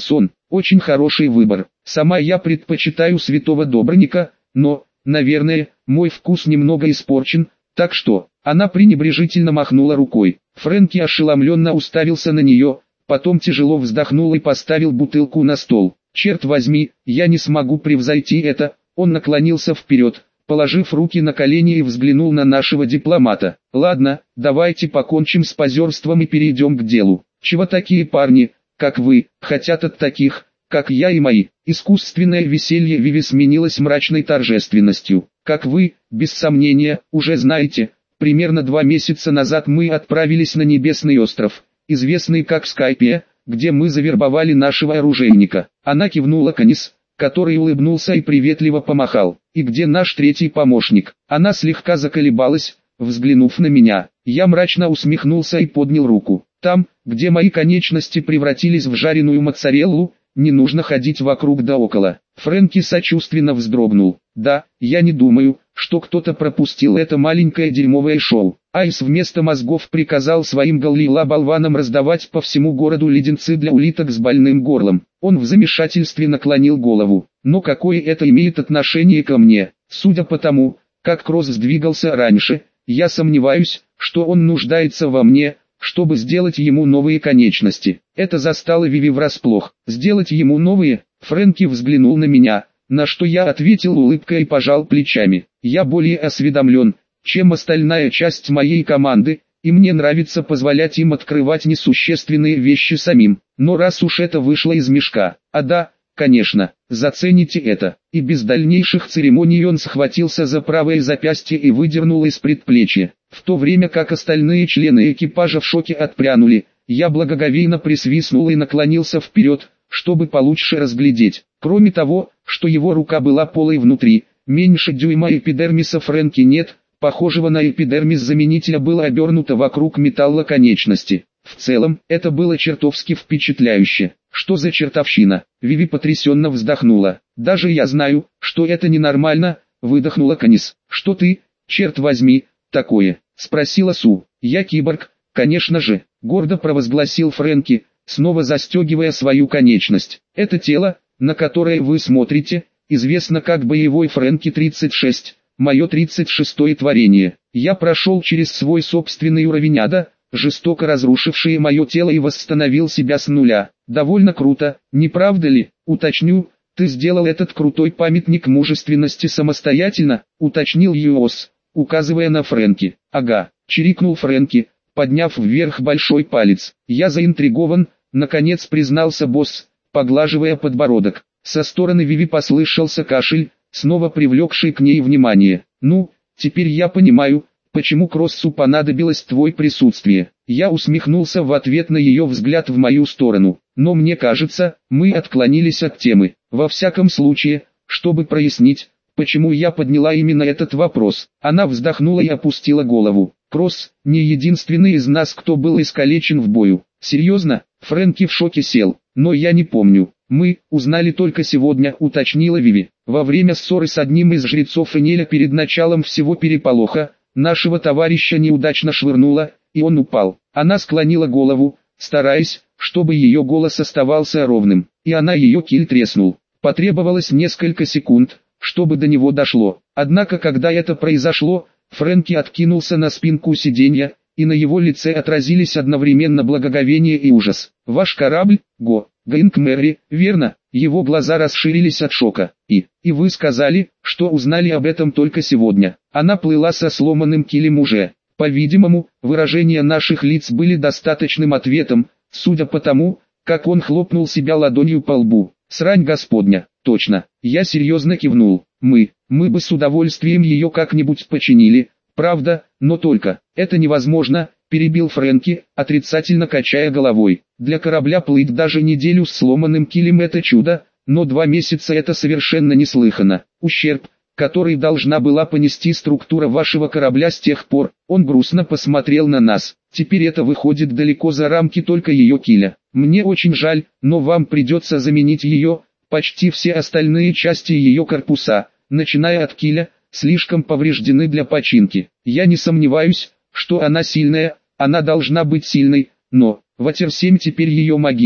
Speaker 1: очень хороший выбор. Сама я предпочитаю Святого Добрыника, но, наверное, мой вкус немного испорчен, так что...» Она пренебрежительно махнула рукой. Фрэнки ошеломленно уставился на нее, потом тяжело вздохнул и поставил бутылку на стол. «Черт возьми, я не смогу превзойти это». Он наклонился вперед, положив руки на колени и взглянул на нашего дипломата. «Ладно, давайте покончим с позерством и перейдем к делу. Чего такие парни, как вы, хотят от таких, как я и мои?» Искусственное веселье Виви сменилось мрачной торжественностью. «Как вы, без сомнения, уже знаете, примерно два месяца назад мы отправились на Небесный остров, известный как Скайпия, где мы завербовали нашего оружейника». Она кивнула Канис, который улыбнулся и приветливо помахал. «И где наш третий помощник?» Она слегка заколебалась, взглянув на меня. Я мрачно усмехнулся и поднял руку. «Там, где мои конечности превратились в жареную моцареллу, не нужно ходить вокруг да около». Фрэнки сочувственно вздрогнул. «Да, я не думаю, что кто-то пропустил это маленькое дерьмовое шоу». Айс вместо мозгов приказал своим галлила-болванам раздавать по всему городу леденцы для улиток с больным горлом. Он в замешательстве наклонил голову. «Но какое это имеет отношение ко мне? Судя по тому, как Кросс сдвигался раньше, я сомневаюсь, что он нуждается во мне, чтобы сделать ему новые конечности». Это застало Виви врасплох. «Сделать ему новые?» Фрэнки взглянул на меня, на что я ответил улыбкой и пожал плечами. «Я более осведомлен, чем остальная часть моей команды, и мне нравится позволять им открывать несущественные вещи самим. Но раз уж это вышло из мешка, а да, конечно, зацените это». И без дальнейших церемоний он схватился за правое запястье и выдернул из предплечья. В то время как остальные члены экипажа в шоке отпрянули, я благоговейно присвистнул и наклонился вперед, чтобы получше разглядеть. Кроме того, что его рука была полой внутри, меньше дюйма эпидермиса Фрэнки нет, похожего на эпидермис заменителя, было обернуто вокруг металла конечности. В целом, это было чертовски впечатляюще. «Что за чертовщина?» Виви потрясенно вздохнула. «Даже я знаю, что это ненормально», — выдохнула Канис. «Что ты, черт возьми, такое?» — спросила Су. «Я киборг, конечно же», — гордо провозгласил Фрэнки, снова застегивая свою конечность. «Это тело, на которое вы смотрите, известно как боевой Фрэнки тридцать шесть, мое тридцать шестое творение. Я прошел через свой собственный уровень ада, жестоко разрушивший мое тело, и восстановил себя с нуля. Довольно круто, не правда ли? Уточню, ты сделал этот крутой памятник мужественности самостоятельно?» — уточнил Юос, указывая на Фрэнки. «Ага», — чирикнул Фрэнки, подняв вверх большой палец. «Я заинтригован», — наконец признался босс, поглаживая подбородок. Со стороны Виви послышался кашель, снова привлекший к ней внимание. «Ну, теперь я понимаю, почему Кроссу понадобилось твое присутствие». Я усмехнулся в ответ на ее взгляд в мою сторону. «Но мне кажется, мы отклонились от темы. Во всяком случае, чтобы прояснить, почему я подняла именно этот вопрос». Она вздохнула и опустила голову. «Кросс не единственный из нас, кто был искалечен в бою». «Серьезно?» Фрэнки в шоке сел. «Но я не помню. Мы узнали только сегодня», — уточнила Виви. «Во время ссоры с одним из жрецов Энеля перед началом всего переполоха, нашего товарища неудачно швырнуло, и он упал». Она склонила голову, стараясь, чтобы ее голос оставался ровным, и она ее киль треснул. Потребовалось несколько секунд, чтобы до него дошло. Однако когда это произошло, Фрэнки откинулся на спинку сиденья, и на его лице отразились одновременно благоговение и ужас. «Ваш корабль, Го, Гэнк Мэри, верно?» Его глаза расширились от шока. «И, и вы сказали, что узнали об этом только сегодня». Она плыла со сломанным килем уже. По-видимому, выражения наших лиц были достаточным ответом, судя по тому, как он хлопнул себя ладонью по лбу. «Срань господня, точно». Я серьезно кивнул. «Мы, мы бы с удовольствием ее как-нибудь починили, правда, но только, это невозможно», — перебил Фрэнки, отрицательно качая головой. «Для корабля плыть даже неделю с сломанным килем — это чудо, но два месяца — это совершенно неслыханно. Ущерб, который должна была понести структура вашего корабля с тех пор». Он грустно посмотрел на нас. «Теперь это выходит далеко за рамки только ее киля. Мне очень жаль, но вам придется заменить ее. Почти все остальные части ее корпуса, начиная от киля, слишком повреждены для починки. Я не сомневаюсь, что она сильная, она должна быть сильной, но Ватер семь теперь ее могила.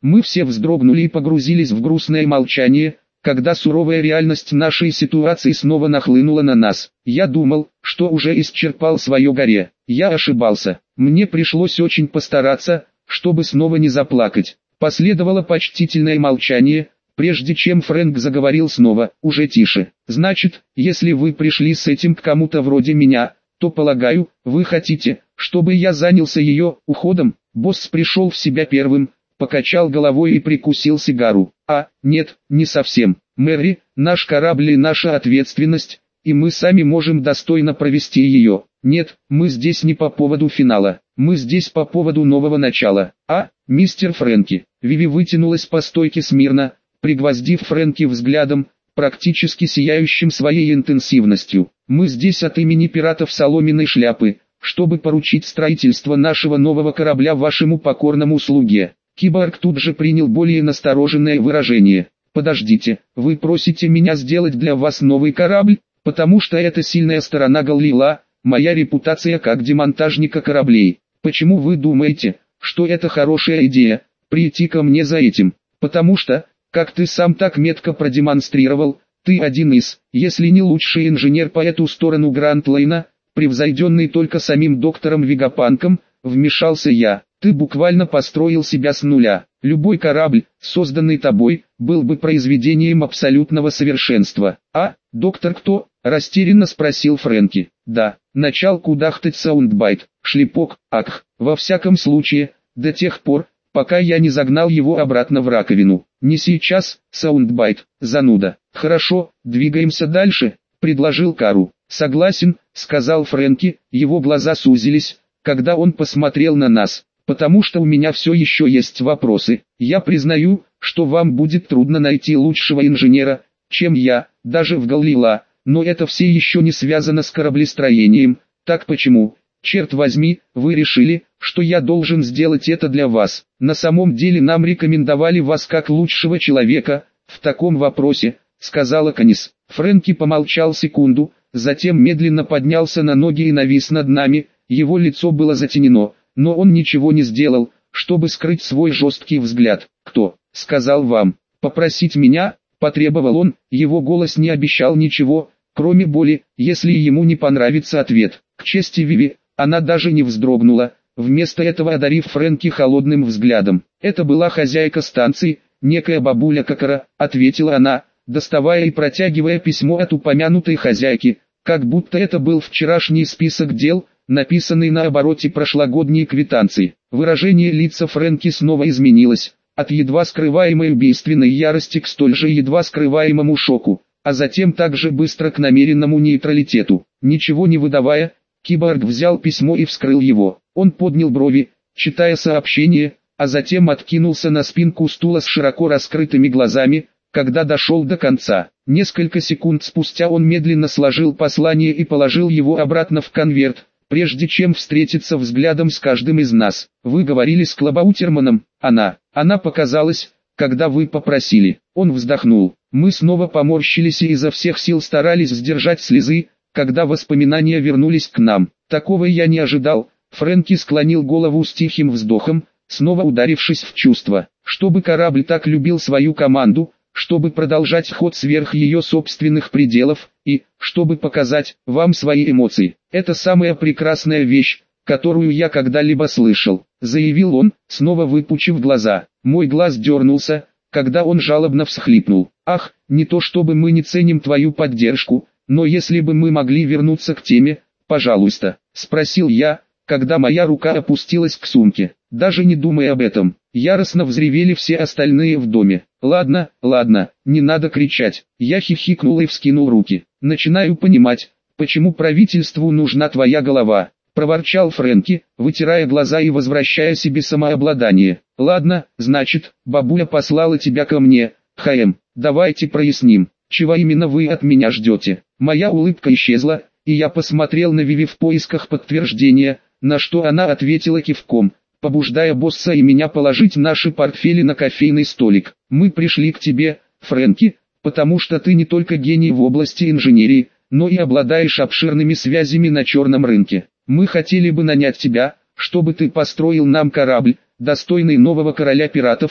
Speaker 1: Мы все вздрогнули и погрузились в грустное молчание, когда суровая реальность нашей ситуации снова нахлынула на нас. Я думал, что уже исчерпал свое горе. Я ошибался. Мне пришлось очень постараться, чтобы снова не заплакать. Последовало почтительное молчание, прежде чем Фрэнк заговорил снова, уже тише. «Значит, если вы пришли с этим к кому-то вроде меня, то, полагаю, вы хотите, чтобы я занялся ее уходом?» Босс пришел в себя первым, покачал головой и прикусил сигару. «А, нет, не совсем. Мэри, наш корабль и наша ответственность, и мы сами можем достойно провести ее. Нет, мы здесь не по поводу финала, мы здесь по поводу нового начала. А, мистер Фрэнки». Виви вытянулась по стойке смирно, пригвоздив Фрэнки взглядом, практически сияющим своей интенсивностью. «Мы здесь от имени пиратов Соломенной Шляпы, чтобы поручить строительство нашего нового корабля вашему покорному слуге». Киборг тут же принял более настороженное выражение. «Подождите, вы просите меня сделать для вас новый корабль, потому что это сильная сторона Галлила, моя репутация как демонтажника кораблей. Почему вы думаете, что это хорошая идея, прийти ко мне за этим? Потому что, как ты сам так метко продемонстрировал, ты один из, если не лучший инженер по эту сторону Гранд-Лейна, превзойденный только самим доктором Вегапанком», вмешался я. «Ты буквально построил себя с нуля. Любой корабль, созданный тобой, был бы произведением абсолютного совершенства». «А, доктор кто?» – растерянно спросил Фрэнки. «Да, начал кудахтать саундбайт, шлепок, ах, во всяком случае, до тех пор, пока я не загнал его обратно в раковину. Не сейчас, саундбайт, зануда». «Хорошо, двигаемся дальше», – предложил Кару. «Согласен», – сказал Фрэнки, его глаза сузились, когда он посмотрел на нас. «Потому что у меня все еще есть вопросы. Я признаю, что вам будет трудно найти лучшего инженера, чем я, даже в Галлила, но это все еще не связано с кораблестроением. Так почему, черт возьми, вы решили, что я должен сделать это для вас? На самом деле нам рекомендовали вас как лучшего человека в таком вопросе», — сказала Канис. Фрэнки помолчал секунду, затем медленно поднялся на ноги и навис над нами, его лицо было затенено. Но он ничего не сделал, чтобы скрыть свой жесткий взгляд. «Кто сказал вам попросить меня?» – потребовал он, его голос не обещал ничего, кроме боли, если ему не понравится ответ. К чести Виви, она даже не вздрогнула, вместо этого одарив Фрэнки холодным взглядом. «Это была хозяйка станции, некая бабуля Кокора», – ответила она, доставая и протягивая письмо от упомянутой хозяйки, как будто это был вчерашний список дел, написанный на обороте прошлогодней квитанции. Выражение лица Фрэнки снова изменилось, от едва скрываемой убийственной ярости к столь же едва скрываемому шоку, а затем также быстро к намеренному нейтралитету. Ничего не выдавая, киборг взял письмо и вскрыл его. Он поднял брови, читая сообщение, а затем откинулся на спинку стула с широко раскрытыми глазами, когда дошел до конца. Несколько секунд спустя он медленно сложил послание и положил его обратно в конверт, прежде чем встретиться взглядом с каждым из нас. «Вы говорили с Клабаутерманом?» «Она. Она показалась, когда вы попросили». Он вздохнул. Мы снова поморщились и изо всех сил старались сдержать слезы, когда воспоминания вернулись к нам. Такого я не ожидал. Фрэнки склонил голову с тихим вздохом, снова ударившись в чувство. Чтобы корабль так любил свою команду, чтобы продолжать ход сверх ее собственных пределов, и, чтобы показать вам свои эмоции. «Это самая прекрасная вещь, которую я когда-либо слышал», — заявил он, снова выпучив глаза. Мой глаз дернулся, когда он жалобно всхлипнул. «Ах, не то чтобы мы не ценим твою поддержку, но если бы мы могли вернуться к теме, пожалуйста», — спросил я, когда моя рука опустилась к сумке. «Даже не думай об этом». Яростно взревели все остальные в доме. «Ладно, ладно, не надо кричать». Я хихикнул и вскинул руки. «Начинаю понимать, почему правительству нужна твоя голова», — проворчал Фрэнки, вытирая глаза и возвращая себе самообладание. «Ладно, значит, бабуля послала тебя ко мне, Хэм. Давайте проясним, чего именно вы от меня ждете». Моя улыбка исчезла, и я посмотрел на Виви в поисках подтверждения, на что она ответила кивком, побуждая босса и меня положить наши портфели на кофейный столик. «Мы пришли к тебе, Фрэнки, потому что ты не только гений в области инженерии, но и обладаешь обширными связями на черном рынке. Мы хотели бы нанять тебя, чтобы ты построил нам корабль, достойный нового короля пиратов,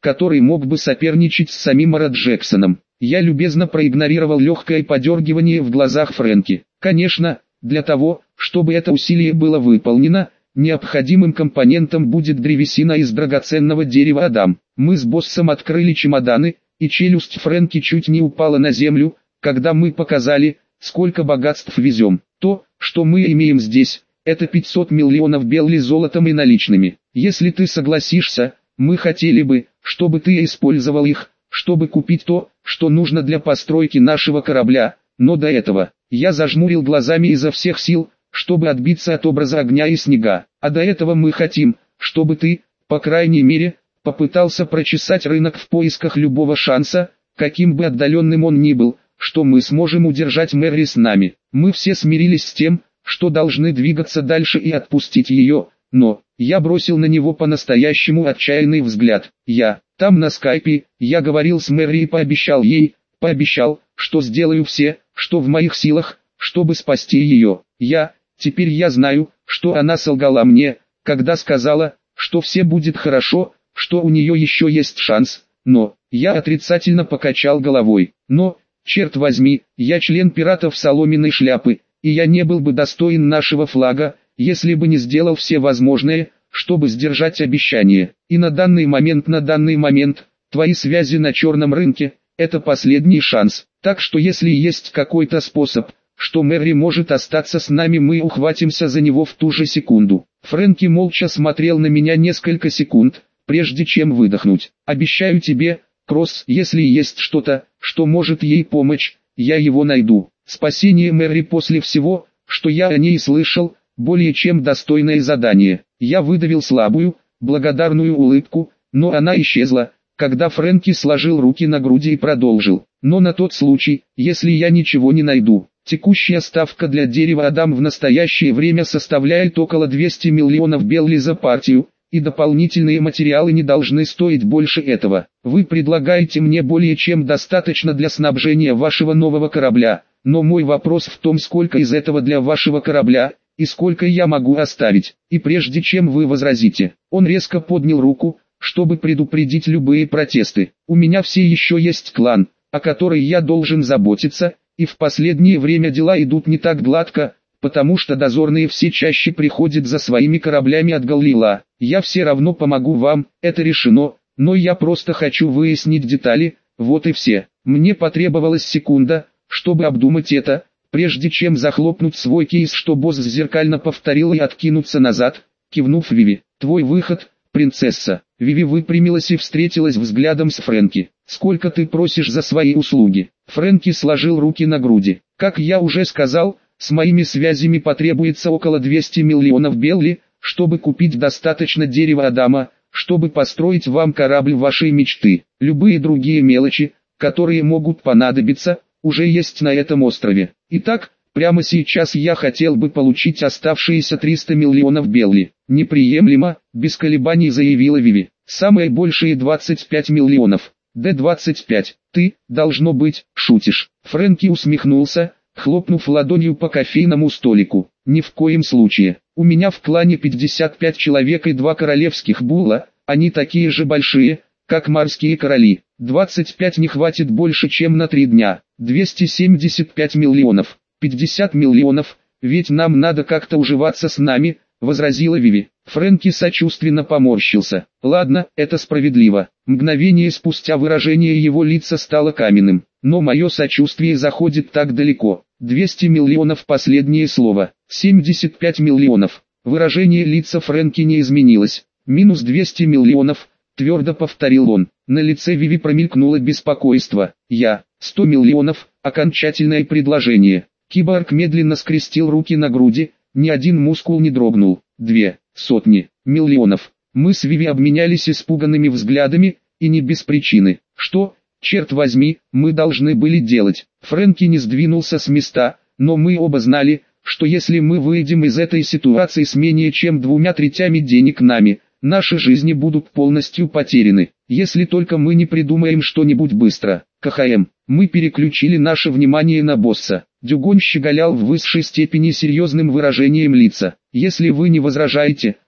Speaker 1: который мог бы соперничать с самим Мэра Джексоном. Я любезно проигнорировал легкое подергивание в глазах Фрэнки. Конечно, для того, чтобы это усилие было выполнено, необходимым компонентом будет древесина из драгоценного дерева Адам. Мы с боссом открыли чемоданы, и челюсть Фрэнки чуть не упала на землю, когда мы показали, сколько богатств везем. То, что мы имеем здесь, это пятьсот миллионов белли золотом и наличными. Если ты согласишься, мы хотели бы, чтобы ты использовал их, чтобы купить то, что нужно для постройки нашего корабля, но до этого, я зажмурил глазами изо всех сил, чтобы отбиться от образа огня и снега, а до этого мы хотим, чтобы ты, по крайней мере, попытался прочесать рынок в поисках любого шанса, каким бы отдаленным он ни был, что мы сможем удержать Мэри с нами. Мы все смирились с тем, что должны двигаться дальше и отпустить ее, но, я бросил на него по-настоящему отчаянный взгляд. Я, там на скайпе, я говорил с Мэри и пообещал ей, пообещал, что сделаю все, что в моих силах, чтобы спасти ее. Я, теперь я знаю, что она солгала мне, когда сказала, что все будет хорошо, что у нее еще есть шанс, но, я отрицательно покачал головой. Но, черт возьми, я член пиратов соломенной шляпы, и я не был бы достоин нашего флага, если бы не сделал все возможное, чтобы сдержать обещание. И на данный момент, на данный момент, твои связи на черном рынке – это последний шанс. Так что если есть какой-то способ, что Мэри может остаться с нами, мы ухватимся за него в ту же секунду. Фрэнки молча смотрел на меня несколько секунд, прежде чем выдохнуть. Обещаю тебе, Кросс, если есть что-то, что может ей помочь, я его найду. Спасение Мэри после всего, что я о ней слышал, более чем достойное задание. Я выдавил слабую, благодарную улыбку, но она исчезла, когда Фрэнки сложил руки на груди и продолжил. Но на тот случай, если я ничего не найду. Текущая ставка для дерева Адам в настоящее время составляет около двухсот миллионов белли за партию, и дополнительные материалы не должны стоить больше этого. Вы предлагаете мне более чем достаточно для снабжения вашего нового корабля, но мой вопрос в том, сколько из этого для вашего корабля, и сколько я могу оставить. И прежде чем вы возразите, он резко поднял руку, чтобы предупредить любые протесты. У меня все еще есть клан, о которой я должен заботиться, и в последнее время дела идут не так гладко, потому что дозорные все чаще приходят за своими кораблями от Галлила. Я все равно помогу вам, это решено, но я просто хочу выяснить детали, вот и все. Мне потребовалась секунда, чтобы обдумать это, прежде чем захлопнуть свой кейс, что босс зеркально повторил и откинуться назад, кивнув Виви. Твой выход, принцесса. Виви выпрямилась и встретилась взглядом с Фрэнки. Сколько ты просишь за свои услуги? Фрэнки сложил руки на груди. Как я уже сказал, с моими связями потребуется около двухсот миллионов белли, чтобы купить достаточно дерева Адама, чтобы построить вам корабль вашей мечты. Любые другие мелочи, которые могут понадобиться, уже есть на этом острове. Итак, прямо сейчас я хотел бы получить оставшиеся триста миллионов белли. Неприемлемо, без колебаний заявила Виви. Самые большие двадцать пять миллионов. Д двадцать пять. Ты, должно быть, шутишь. Фрэнки усмехнулся, хлопнув ладонью по кофейному столику. Ни в коем случае. У меня в клане пятьдесят пять человек и два королевских булла, они такие же большие, как морские короли. двадцать пять не хватит больше, чем на три дня. двести семьдесят пять миллионов. пятьдесят миллионов, ведь нам надо как-то уживаться с нами, возразила Виви. Фрэнки сочувственно поморщился. Ладно, это справедливо. Мгновение спустя выражение его лица стало каменным. Но мое сочувствие заходит так далеко. двести миллионов последнее слово. семьдесят пять миллионов. Выражение лица Фрэнки не изменилось. Минус двести миллионов, твердо повторил он. На лице Виви промелькнуло беспокойство. Я, сто миллионов, окончательное предложение. Киборг медленно скрестил руки на груди, ни один мускул не дрогнул. Две сотни миллионов. Мы с Виви обменялись испуганными взглядами, и не без причины. Что, черт возьми, мы должны были делать? Фрэнки не сдвинулся с места, но мы оба знали, что если мы выйдем из этой ситуации с менее чем двумя третями денег нами, наши жизни будут полностью потеряны. Если только мы не придумаем что-нибудь быстро. КХМ. Мы переключили наше внимание на босса. Дюгонь щеголял в высшей степени серьезным выражением лица. Если вы не возражаете,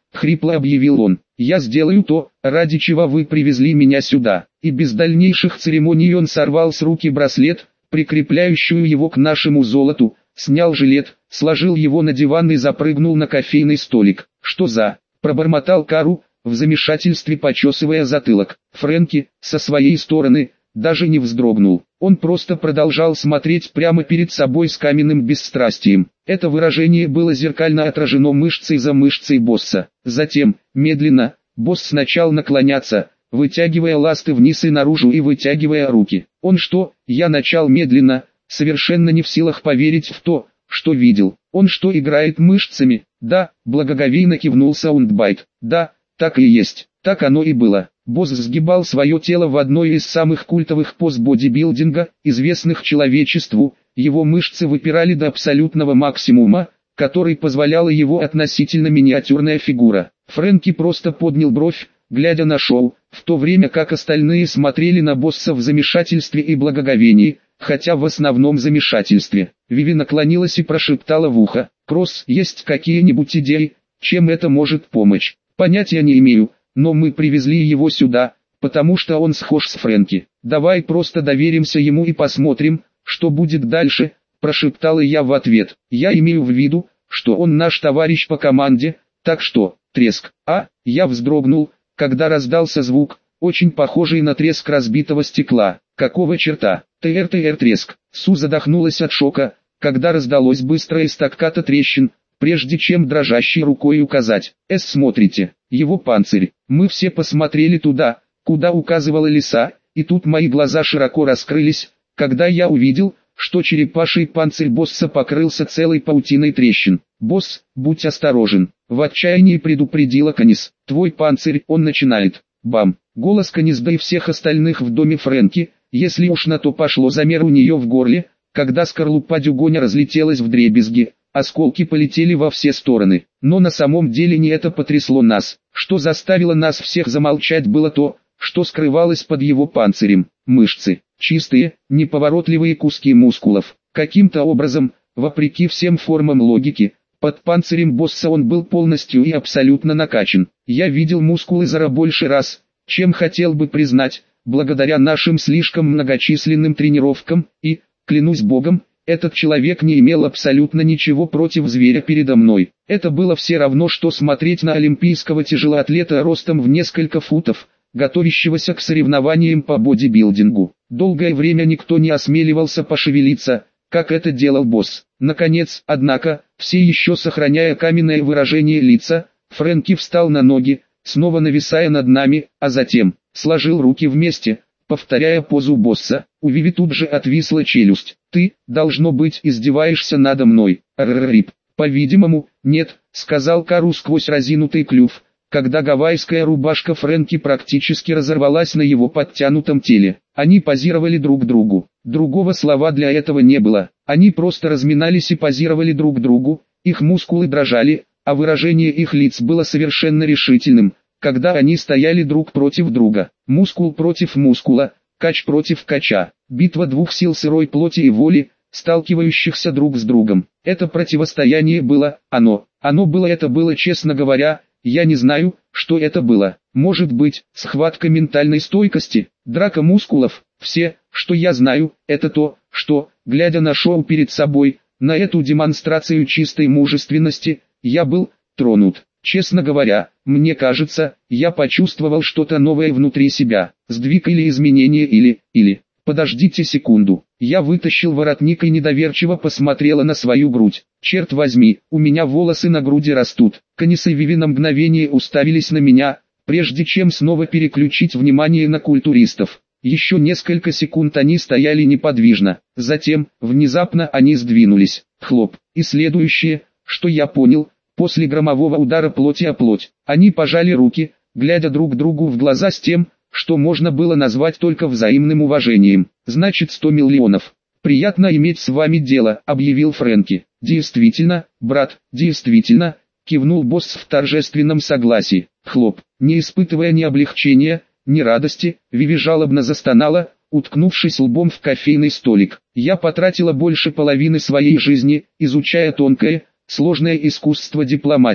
Speaker 1: хрипло объявил он. «Я сделаю то, ради чего вы привезли меня сюда». И без дальнейших церемоний он сорвал с руки браслет, прикрепляющую его к нашему золоту, снял жилет, сложил его на диван и запрыгнул на кофейный столик. «Что за...» – пробормотал Кару, в замешательстве почесывая затылок. Фрэнки, со своей стороны, даже не вздрогнул. Он просто продолжал смотреть прямо перед собой с каменным бесстрастием. Это выражение было зеркально отражено мышцей за мышцей босса. Затем, медленно, босс начал наклоняться, вытягивая ласты вниз и наружу и вытягивая руки. Он что? Я начал медленно, совершенно не в силах поверить в то, что видел. Он что, играет мышцами? Да, благоговейно кивнул Саундбайт. Да, так и есть, так оно и было. Босс сгибал свое тело в одной из самых культовых поз бодибилдинга, известных человечеству. Его мышцы выпирали до абсолютного максимума, который позволяла его относительно миниатюрная фигура. Фрэнки просто поднял бровь, глядя на шоу, в то время как остальные смотрели на босса в замешательстве и благоговении, хотя в основном замешательстве. Виви наклонилась и прошептала в ухо: «Кросс, есть какие-нибудь идеи, чем это может помочь?» «Понятия не имею, но мы привезли его сюда, потому что он схож с Фрэнки. Давай просто доверимся ему и посмотрим, что будет дальше», – прошептала я в ответ. «Я имею в виду, что он наш товарищ по команде, так что...» Треск. А, я вздрогнул, когда раздался звук, очень похожий на треск разбитого стекла. Какого черта? ТР-ТР треск. Су задохнулась от шока, когда раздалось быстрое стаккато трещин, прежде чем дрожащей рукой указать. «Эс, смотрите, его панцирь». Мы все посмотрели туда, куда указывала лиса, и тут мои глаза широко раскрылись, когда я увидел, что черепаший панцирь босса покрылся целой паутиной трещин. «Босс, будь осторожен», — в отчаянии предупредила Канис. «Твой панцирь, он начинает». Бам! Голос Канис, да и всех остальных в доме Фрэнки, если уж на то пошло, замер у нее в горле, когда скорлупа дюгоня разлетелась вдребезги. Осколки полетели во все стороны. Но на самом деле не это потрясло нас. Что заставило нас всех замолчать, было то, что скрывалось под его панцирем. Мышцы. Чистые, неповоротливые куски мускулов. Каким-то образом, вопреки всем формам логики, под панцирем босса он был полностью и абсолютно накачан. Я видел мускулы Зара больше раз, чем хотел бы признать, благодаря нашим слишком многочисленным тренировкам, и, клянусь богом, этот человек не имел абсолютно ничего против зверя передо мной. Это было все равно, что смотреть на олимпийского тяжелоатлета ростом в несколько футов, готовящегося к соревнованиям по бодибилдингу. Долгое время никто не осмеливался пошевелиться, как это делал босс. Наконец, однако, все еще сохраняя каменное выражение лица, Фрэнки встал на ноги, снова нависая над нами, а затем сложил руки вместе, повторяя позу босса. У Виви тут же отвисла челюсть. «Ты, должно быть, издеваешься надо мной, Ррррип». «По-видимому, нет», — сказал Кару сквозь разинутый клюв, когда гавайская рубашка Фрэнки практически разорвалась на его подтянутом теле. Они позировали друг другу. Другого слова для этого не было. Они просто разминались и позировали друг другу, их мускулы дрожали, а выражение их лиц было совершенно решительным, когда они стояли друг против друга. Мускул против мускула, кач против кача. Битва двух сил сырой плоти и воли, сталкивающихся друг с другом. Это противостояние было, оно, оно было это было честно говоря, я не знаю, что это было. Может быть, схватка ментальной стойкости, драка мускулов. Все, что я знаю, это то, что, глядя на шоу перед собой, на эту демонстрацию чистой мужественности, я был тронут. Честно говоря, мне кажется, я почувствовал что-то новое внутри себя. Сдвиг или изменение или, или... Подождите секунду. Я вытащил воротник и недоверчиво посмотрела на свою грудь. Черт возьми, у меня волосы на груди растут. Канис и Виви на мгновение уставились на меня, прежде чем снова переключить внимание на культуристов. Еще несколько секунд они стояли неподвижно. Затем, внезапно они сдвинулись. Хлоп. И следующее, что я понял, после громового удара плоти о плоть, они пожали руки, глядя друг другу в глаза с тем, что можно было назвать только взаимным уважением. «Значит, сто миллионов. Приятно иметь с вами дело», — объявил Фрэнки. «Действительно, брат, действительно», — кивнул босс в торжественном согласии. Хлоп. Не испытывая ни облегчения, ни радости, Виви жалобно застонала, уткнувшись лбом в кофейный столик. «Я потратила больше половины своей жизни, изучая тонкое, сложное искусство дипломатии.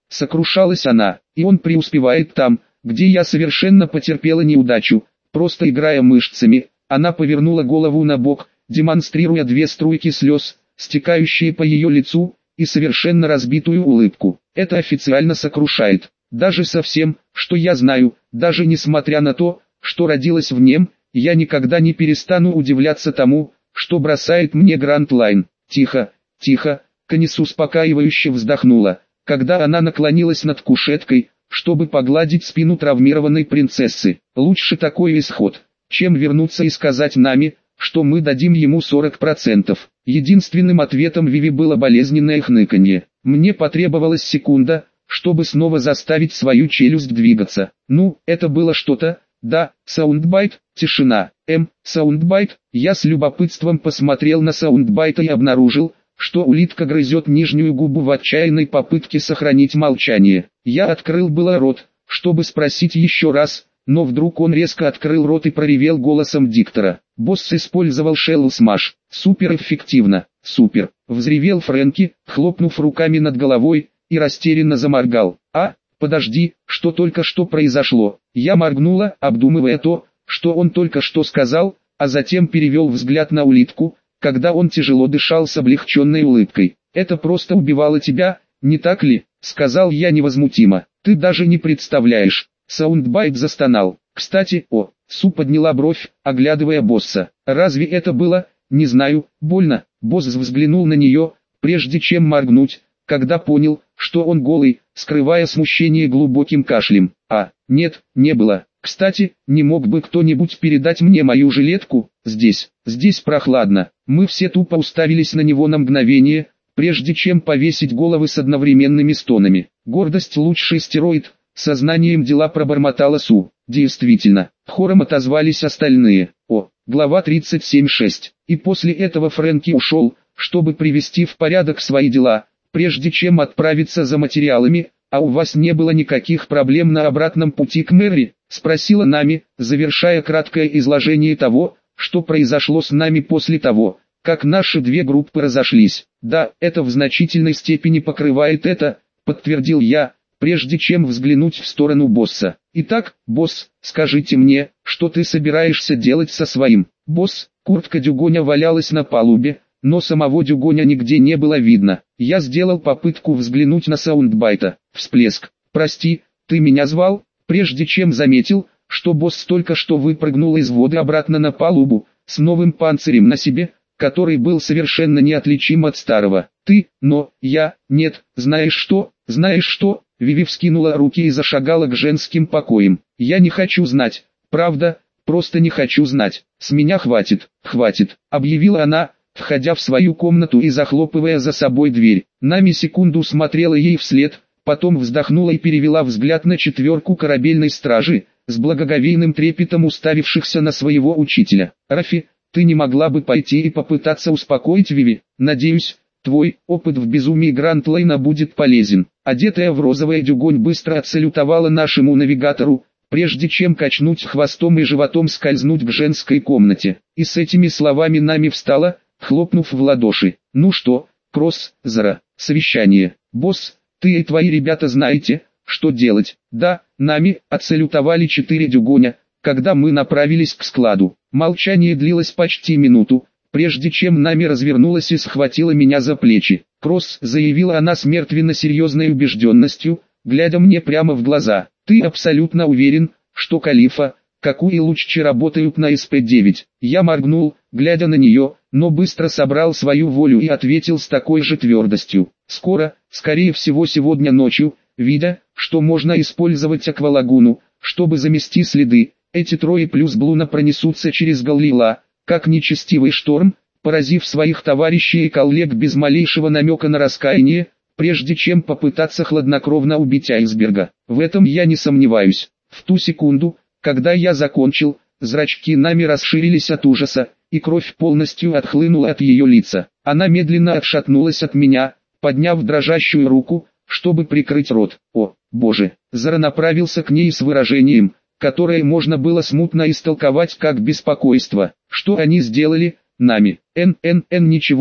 Speaker 1: сокрушалась она, и он преуспевает там, где я совершенно потерпела неудачу, просто играя мышцами. Она повернула голову на бок, демонстрируя две струйки слез, стекающие по ее лицу, и совершенно разбитую улыбку. Это официально сокрушает. Даже со всем, что я знаю, даже несмотря на то, что родилась в нем, я никогда не перестану удивляться тому, что бросает мне Гранд Лайн. Тихо, тихо, Канис успокаивающе вздохнула, когда она наклонилась над кушеткой, чтобы погладить спину травмированной принцессы. Лучше такой исход, чем вернуться и сказать Нами, что мы дадим ему сорок процентов. Единственным ответом Виви было болезненное хныканье. Мне потребовалась секунда, чтобы снова заставить свою челюсть двигаться. Ну, это было что-то. Да, саундбайт, тишина. М, саундбайт. Я с любопытством посмотрел на саундбайт и обнаружил, что улитка грызет нижнюю губу в отчаянной попытке сохранить молчание. Я открыл было рот, чтобы спросить еще раз, но вдруг он резко открыл рот и проревел голосом диктора. Босс использовал Shell Smash. Супер эффективно, супер. Взревел Фрэнки, хлопнув руками над головой, и растерянно заморгал. А, подожди, что только что произошло? Я моргнула, обдумывая то, что он только что сказал, а затем перевел взгляд на улитку, когда он тяжело дышал с облегченной улыбкой. «Это просто убивало тебя, не так ли?» — сказал я невозмутимо. «Ты даже не представляешь». Саундбайт застонал. «Кстати, о...» — Су подняла бровь, оглядывая босса. «Разве это было, не знаю, больно?» Босс взглянул на нее, прежде чем моргнуть, когда понял, что он голый, скрывая смущение глубоким кашлем. «А, нет, не было. Кстати, не мог бы кто-нибудь передать мне мою жилетку? Здесь, здесь прохладно». Мы все тупо уставились на него на мгновение, прежде чем повесить головы с одновременными стонами. «Гордость — лучший стероид», — сознанием дела пробормотала Су. «Действительно», — хором отозвались остальные. О, глава тридцать семь шесть. И после этого Фрэнки ушел, чтобы привести в порядок свои дела, прежде чем отправиться за материалами. «А у вас не было никаких проблем на обратном пути к Мэри?» — спросила Нами, завершая краткое изложение того, что произошло с нами после того, как наши две группы разошлись. «Да, это в значительной степени покрывает это», — подтвердил я, прежде чем взглянуть в сторону босса. «Итак, босс, скажите мне, что ты собираешься делать со своим?» «Босс», куртка Дюгоня валялась на палубе, но самого Дюгоня нигде не было видно. Я сделал попытку взглянуть на саундбайта. Всплеск. «Прости, ты меня звал?» Прежде чем заметил, что босс только что выпрыгнул из воды обратно на палубу, с новым панцирем на себе, который был совершенно неотличим от старого. «Ты, но, я, нет, знаешь что, знаешь что?» Виви вскинула руки и зашагала к женским покоям. «Я не хочу знать, правда, просто не хочу знать. С меня хватит, хватит», объявила она, входя в свою комнату и захлопывая за собой дверь. Нами секунду смотрела ей вслед, потом вздохнула и перевела взгляд на четверку корабельной стражи, с благоговейным трепетом уставившихся на своего учителя. «Рафи, ты не могла бы пойти и попытаться успокоить Виви? Надеюсь, твой опыт в безумии Гранд Лайна будет полезен». Одетая в розовое Дюгонь быстро отсалютовала нашему навигатору, прежде чем качнуть хвостом и животом скользнуть к женской комнате. И с этими словами Нами встала, хлопнув в ладоши. «Ну что, Кросс, Зара, совещание. Босс, ты и твои ребята знаете, что делать?» «Да, Нами», отсалютовали четыре Дюгоня, когда мы направились к складу. Молчание длилось почти минуту, прежде чем Нами развернулась и схватила меня за плечи. «Кросс», заявила она с мертвенно-серьезной убежденностью, глядя мне прямо в глаза, «ты абсолютно уверен, что Калифа, Каку и Луччи работают на эс пэ девять?» Я моргнул, глядя на нее, но быстро собрал свою волю и ответил с такой же твердостью. «Скоро, скорее всего сегодня ночью, видя, что можно использовать аквалагуну, чтобы замести следы, эти трое плюс Блуна пронесутся через Галлила, как нечестивый шторм, поразив своих товарищей и коллег без малейшего намека на раскаяние, прежде чем попытаться хладнокровно убить айсберга. В этом я не сомневаюсь». В ту секунду, когда я закончил, зрачки Нами расширились от ужаса, и кровь полностью отхлынула от ее лица. Она медленно отшатнулась от меня, подняв дрожащую руку, чтобы прикрыть рот. «О, Боже!» Зара направился к ней с выражением, которое можно было смутно истолковать как беспокойство. «Что они сделали, Нами?» «Н, Н, Н, ничего»,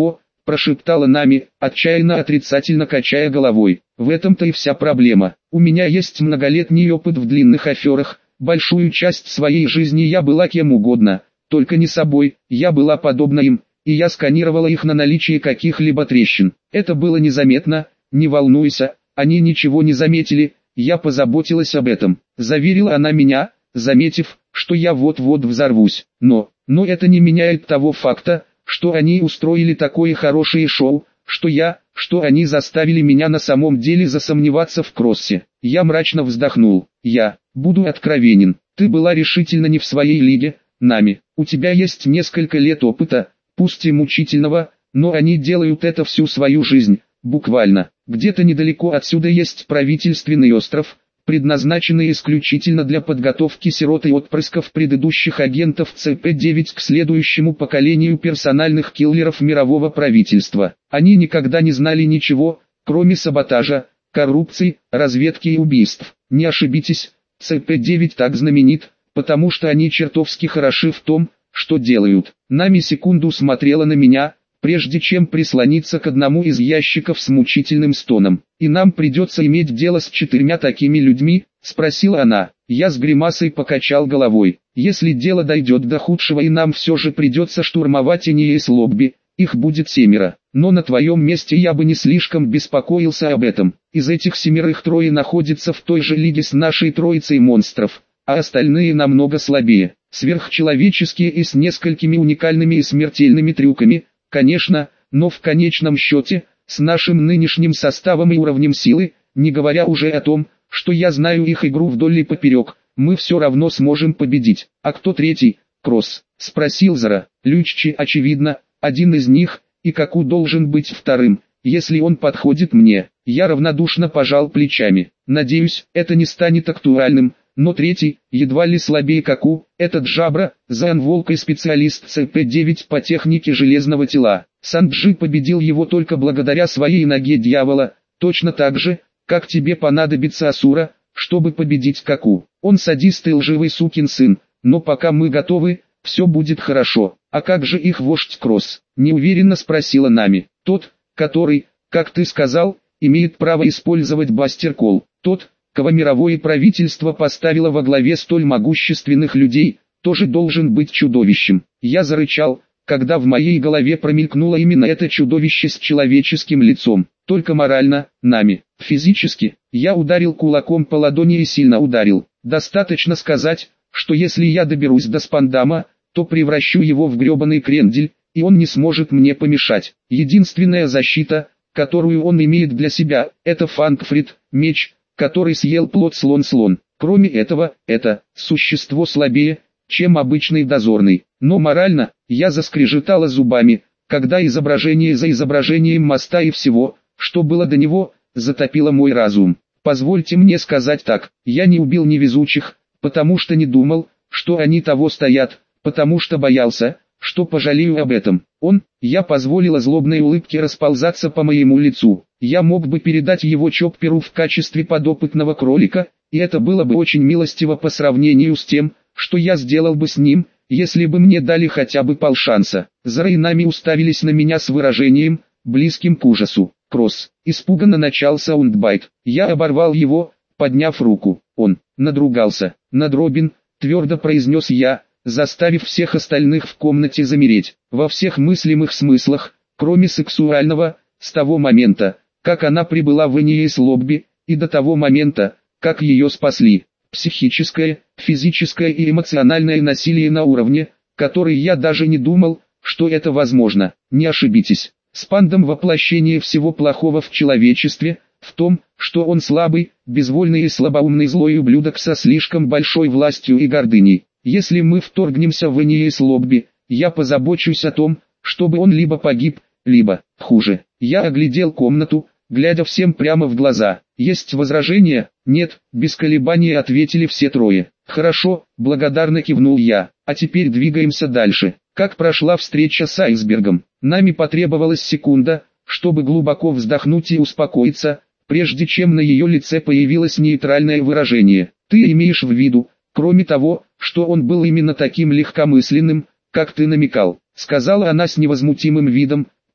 Speaker 1: прошептала Нами, отчаянно отрицательно качая головой. В этом-то и вся проблема. У меня есть многолетний опыт в длинных аферах, большую часть своей жизни я была кем угодно, только не собой, я была подобна им, и я сканировала их на наличие каких-либо трещин. Это было незаметно, не волнуйся, они ничего не заметили, я позаботилась об этом. Заверила она меня, заметив, что я вот-вот взорвусь. Но, но это не меняет того факта, что они устроили такое хорошее шоу, что я, что они заставили меня на самом деле засомневаться в Кроссе. Я мрачно вздохнул. Я, буду откровенен, ты была решительно не в своей лиге, Нами. У тебя есть несколько лет опыта, пусть и мучительного, но они делают это всю свою жизнь, буквально. Где-то недалеко отсюда есть правительственный остров, предназначенный исключительно для подготовки сирот и отпрысков предыдущих агентов Цэ Пэ девять к следующему поколению персональных киллеров мирового правительства. Они никогда не знали ничего, кроме саботажа, коррупции, разведки и убийств. Не ошибитесь, Цэ Пэ девять так знаменит, потому что они чертовски хороши в том, что делают. Нами секунду смотрела на меня, прежде чем прислониться к одному из ящиков с мучительным стоном. «И нам придется иметь дело с четырьмя такими людьми?» – спросила она. Я с гримасой покачал головой. «Если дело дойдет до худшего и нам все же придется штурмовать Энеис Лобби, их будет семеро. Но на твоем месте я бы не слишком беспокоился об этом. Из этих семерых трое находятся в той же лиге с нашей троицей монстров, а остальные намного слабее, сверхчеловеческие и с несколькими уникальными и смертельными трюками, конечно, но в конечном счете, с нашим нынешним составом и уровнем силы, не говоря уже о том, что я знаю их игру вдоль и поперек, мы все равно сможем победить. А кто третий? Кросс, спросил Зара. Люччи, очевидно, один из них, и Каку должен быть вторым, если он подходит мне. Я равнодушно пожал плечами. Надеюсь, это не станет актуальным, но третий, едва ли слабее Каку, этот Джабра, Зан-Волк и специалист Цэ Пэ девять по технике железного тела. Санджи победил его только благодаря своей ноге дьявола, точно так же, как тебе понадобится Асура, чтобы победить Каку. Он садист и лживый сукин сын, но пока мы готовы, все будет хорошо. А как же их вождь Кросс? Неуверенно спросила Нами. Тот, который, как ты сказал, имеет право использовать Бастер-Колл. Тот, кого мировое правительство поставило во главе столь могущественных людей, тоже должен быть чудовищем. Я зарычал, когда в моей голове промелькнуло именно это чудовище с человеческим лицом. Только морально, Нами. Физически, я ударил кулаком по ладони и сильно ударил. Достаточно сказать, что если я доберусь до Спандама, то превращу его в гребаный крендель, и он не сможет мне помешать. Единственная защита, которую он имеет для себя, это Фангфрид, меч, который съел плоть слон-слон. Кроме этого, это существо слабее, чем обычный дозорный. Но морально, я заскрежетала зубами, когда изображение за изображением моста и всего, что было до него, затопило мой разум. Позвольте мне сказать так, я не убил невезучих, потому что не думал, что они того стоят, потому что боялся, что пожалею об этом. Он, я позволила злобной улыбке расползаться по моему лицу. Я мог бы передать его Чопперу в качестве подопытного кролика, и это было бы очень милостиво по сравнению с тем, что я сделал бы с ним, если бы мне дали хотя бы полшанса. Зара и Нами уставились на меня с выражением, близким к ужасу. Кросс, испуганно начал саундбайт. Я оборвал его, подняв руку. Он надругался. Над Робин, твердо произнес я, заставив всех остальных в комнате замереть. Во всех мыслимых смыслах, кроме сексуального, с того момента, как она прибыла в Энеис Лобби, и до того момента, как ее спасли. Психическое, физическое и эмоциональное насилие на уровне, который я даже не думал, что это возможно. Не ошибитесь. Спандам воплощение всего плохого в человечестве, в том, что он слабый, безвольный и слабоумный злой ублюдок со слишком большой властью и гордыней. Если мы вторгнемся в Энеис Лобби, я позабочусь о том, чтобы он либо погиб, либо, хуже. Я оглядел комнату, глядя всем прямо в глаза. Есть возражения? Нет, без колебаний ответили все трое. Хорошо, благодарно кивнул я. А теперь двигаемся дальше. Как прошла встреча с айсбергом? Нами потребовалась секунда, чтобы глубоко вздохнуть и успокоиться, прежде чем на ее лице появилось нейтральное выражение. Ты имеешь в виду, кроме того, что он был именно таким легкомысленным, как ты намекал, сказала она с невозмутимым видом,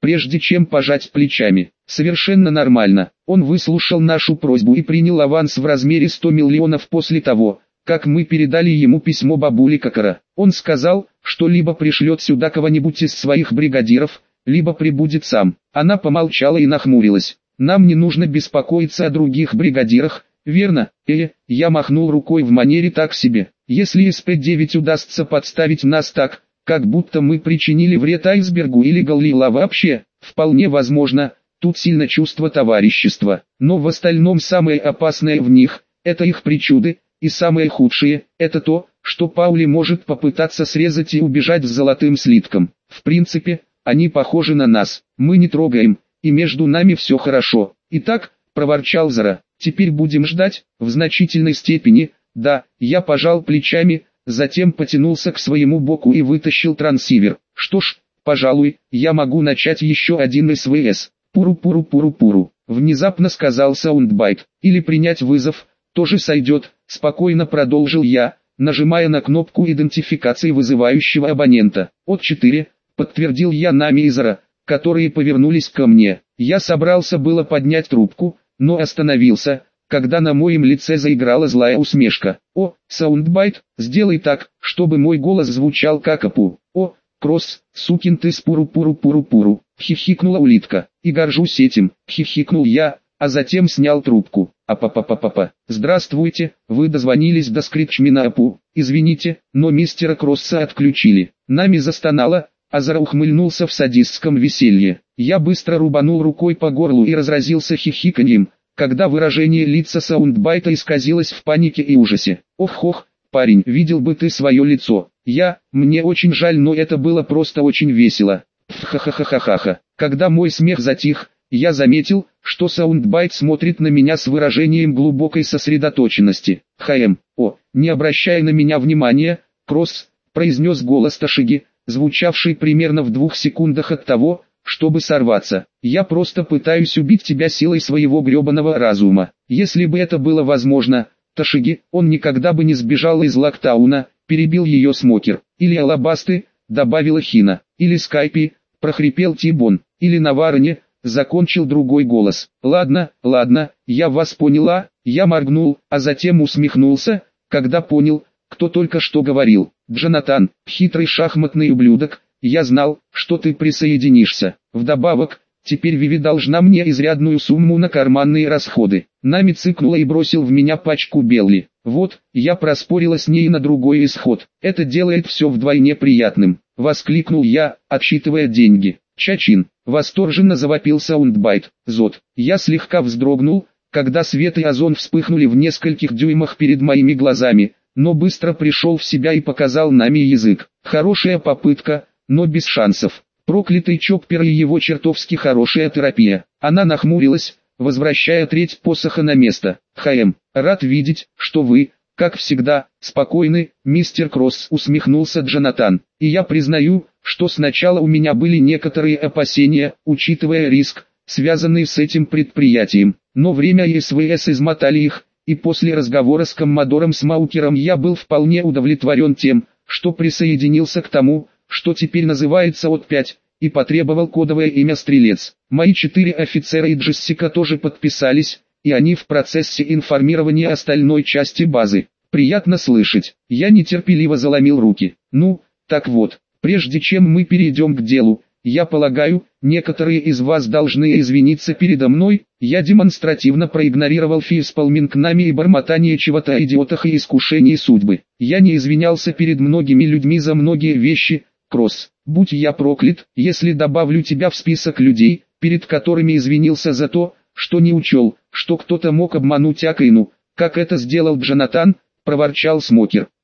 Speaker 1: прежде чем пожать плечами. Совершенно нормально. Он выслушал нашу просьбу и принял аванс в размере сто миллионов после того, как мы передали ему письмо бабули Кокора. Он сказал, что либо пришлет сюда кого-нибудь из своих бригадиров, либо прибудет сам. Она помолчала и нахмурилась. Нам не нужно беспокоиться о других бригадирах, верно? Э, я махнул рукой в манере так себе. Если эс пэ девять удастся подставить нас так, как будто мы причинили вред айсбергу или Галлила вообще, вполне возможно, тут сильно чувство товарищества. Но в остальном самое опасное в них – это их причуды, и самое худшее – это то, что Паули может попытаться срезать и убежать с золотым слитком. В принципе, они похожи на нас, мы не трогаем, и между нами все хорошо. Итак, проворчал Зара, теперь будем ждать, в значительной степени, да, я пожал плечами, затем потянулся к своему боку и вытащил трансивер. Что ж, пожалуй, я могу начать еще один эс вэ эс. Пуру-пуру-пуру-пуру, внезапно сказал Саундбайт, или принять вызов, тоже сойдет, спокойно продолжил я, нажимая на кнопку идентификации вызывающего абонента. От четыре, подтвердил я нами и Зара, которые повернулись ко мне. Я собрался было поднять трубку, но остановился, когда на моем лице заиграла злая усмешка. «О, Саундбайт, сделай так, чтобы мой голос звучал как Апу». «О, Кросс, сукин ты с пуру-пуру-пуру-пуру», хихикнула улитка. «И горжусь этим», хихикнул я, а затем снял трубку. «А-па-па-па-па-па, здравствуйте, вы дозвонились до скритчмена Апу. Извините, но мистера Кросса отключили». Нами застонало, а Зара ухмыльнулся в садистском веселье. Я быстро рубанул рукой по горлу и разразился хихиканьем, когда выражение лица Саундбайта исказилось в панике и ужасе. «Ох-ох, парень, видел бы ты свое лицо. Я, мне очень жаль, но это было просто очень весело. Ха-ха-ха-ха-ха-ха». Когда мой смех затих, я заметил, что Саундбайт смотрит на меня с выражением глубокой сосредоточенности. «Хаэм, о, не обращай на меня внимания, Кросс», произнес голос Тошиги, звучавший примерно в двух секундах от того, чтобы сорваться. «Я просто пытаюсь убить тебя силой своего гребаного разума. Если бы это было возможно, Тошиги, он никогда бы не сбежал из Лактауна», перебил ее Смокер. «Или Алабасты», добавила Хина. «Или Скайпи», прохрипел Тибон. «Или Наварне», закончил другой голос. «Ладно, ладно, я вас поняла», я моргнул, а затем усмехнулся, когда понял, кто только что говорил. «Джонатан, хитрый шахматный ублюдок, я знал, что ты присоединишься. Вдобавок, теперь Виви должна мне изрядную сумму на карманные расходы». Нами цыкнула и бросил в меня пачку Белли. «Вот, я проспорила с ней на другой исход. Это делает все вдвойне приятным», воскликнул я, отсчитывая деньги. «Чачин», восторженно завопил Саундбайт. «Зод». Я слегка вздрогнул, когда свет и озон вспыхнули в нескольких дюймах перед моими глазами, но быстро пришел в себя и показал нами язык. Хорошая попытка, но без шансов. Проклятый Чоппер и его чертовски хорошая терапия. Она нахмурилась, возвращая треть посоха на место. «Хаэм, рад видеть, что вы, как всегда, спокойны, мистер Кросс», усмехнулся Джонатан. «И я признаю, что сначала у меня были некоторые опасения, учитывая риск, связанный с этим предприятием. Но время и эс вэ эс измотали их, и после разговора с коммодором Смаукером я был вполне удовлетворен тем, что присоединился к тому, что теперь называется От пять, и потребовал кодовое имя Стрелец. Мои четыре офицера и Джессика тоже подписались, и они в процессе информирования остальной части базы. Приятно слышать. Я нетерпеливо заломил руки. Ну, так вот, прежде чем мы перейдем к делу, я полагаю, некоторые из вас должны извиниться передо мной. Я демонстративно проигнорировал фейспалминг нами и бормотание чего-то о идиотах и искушении судьбы. Я не извинялся перед многими людьми за многие вещи, Кросс. Будь я проклят, если добавлю тебя в список людей, перед которыми извинился за то, что не учел, что кто-то мог обмануть Акаину, как это сделал Джонатан, проворчал Смокер.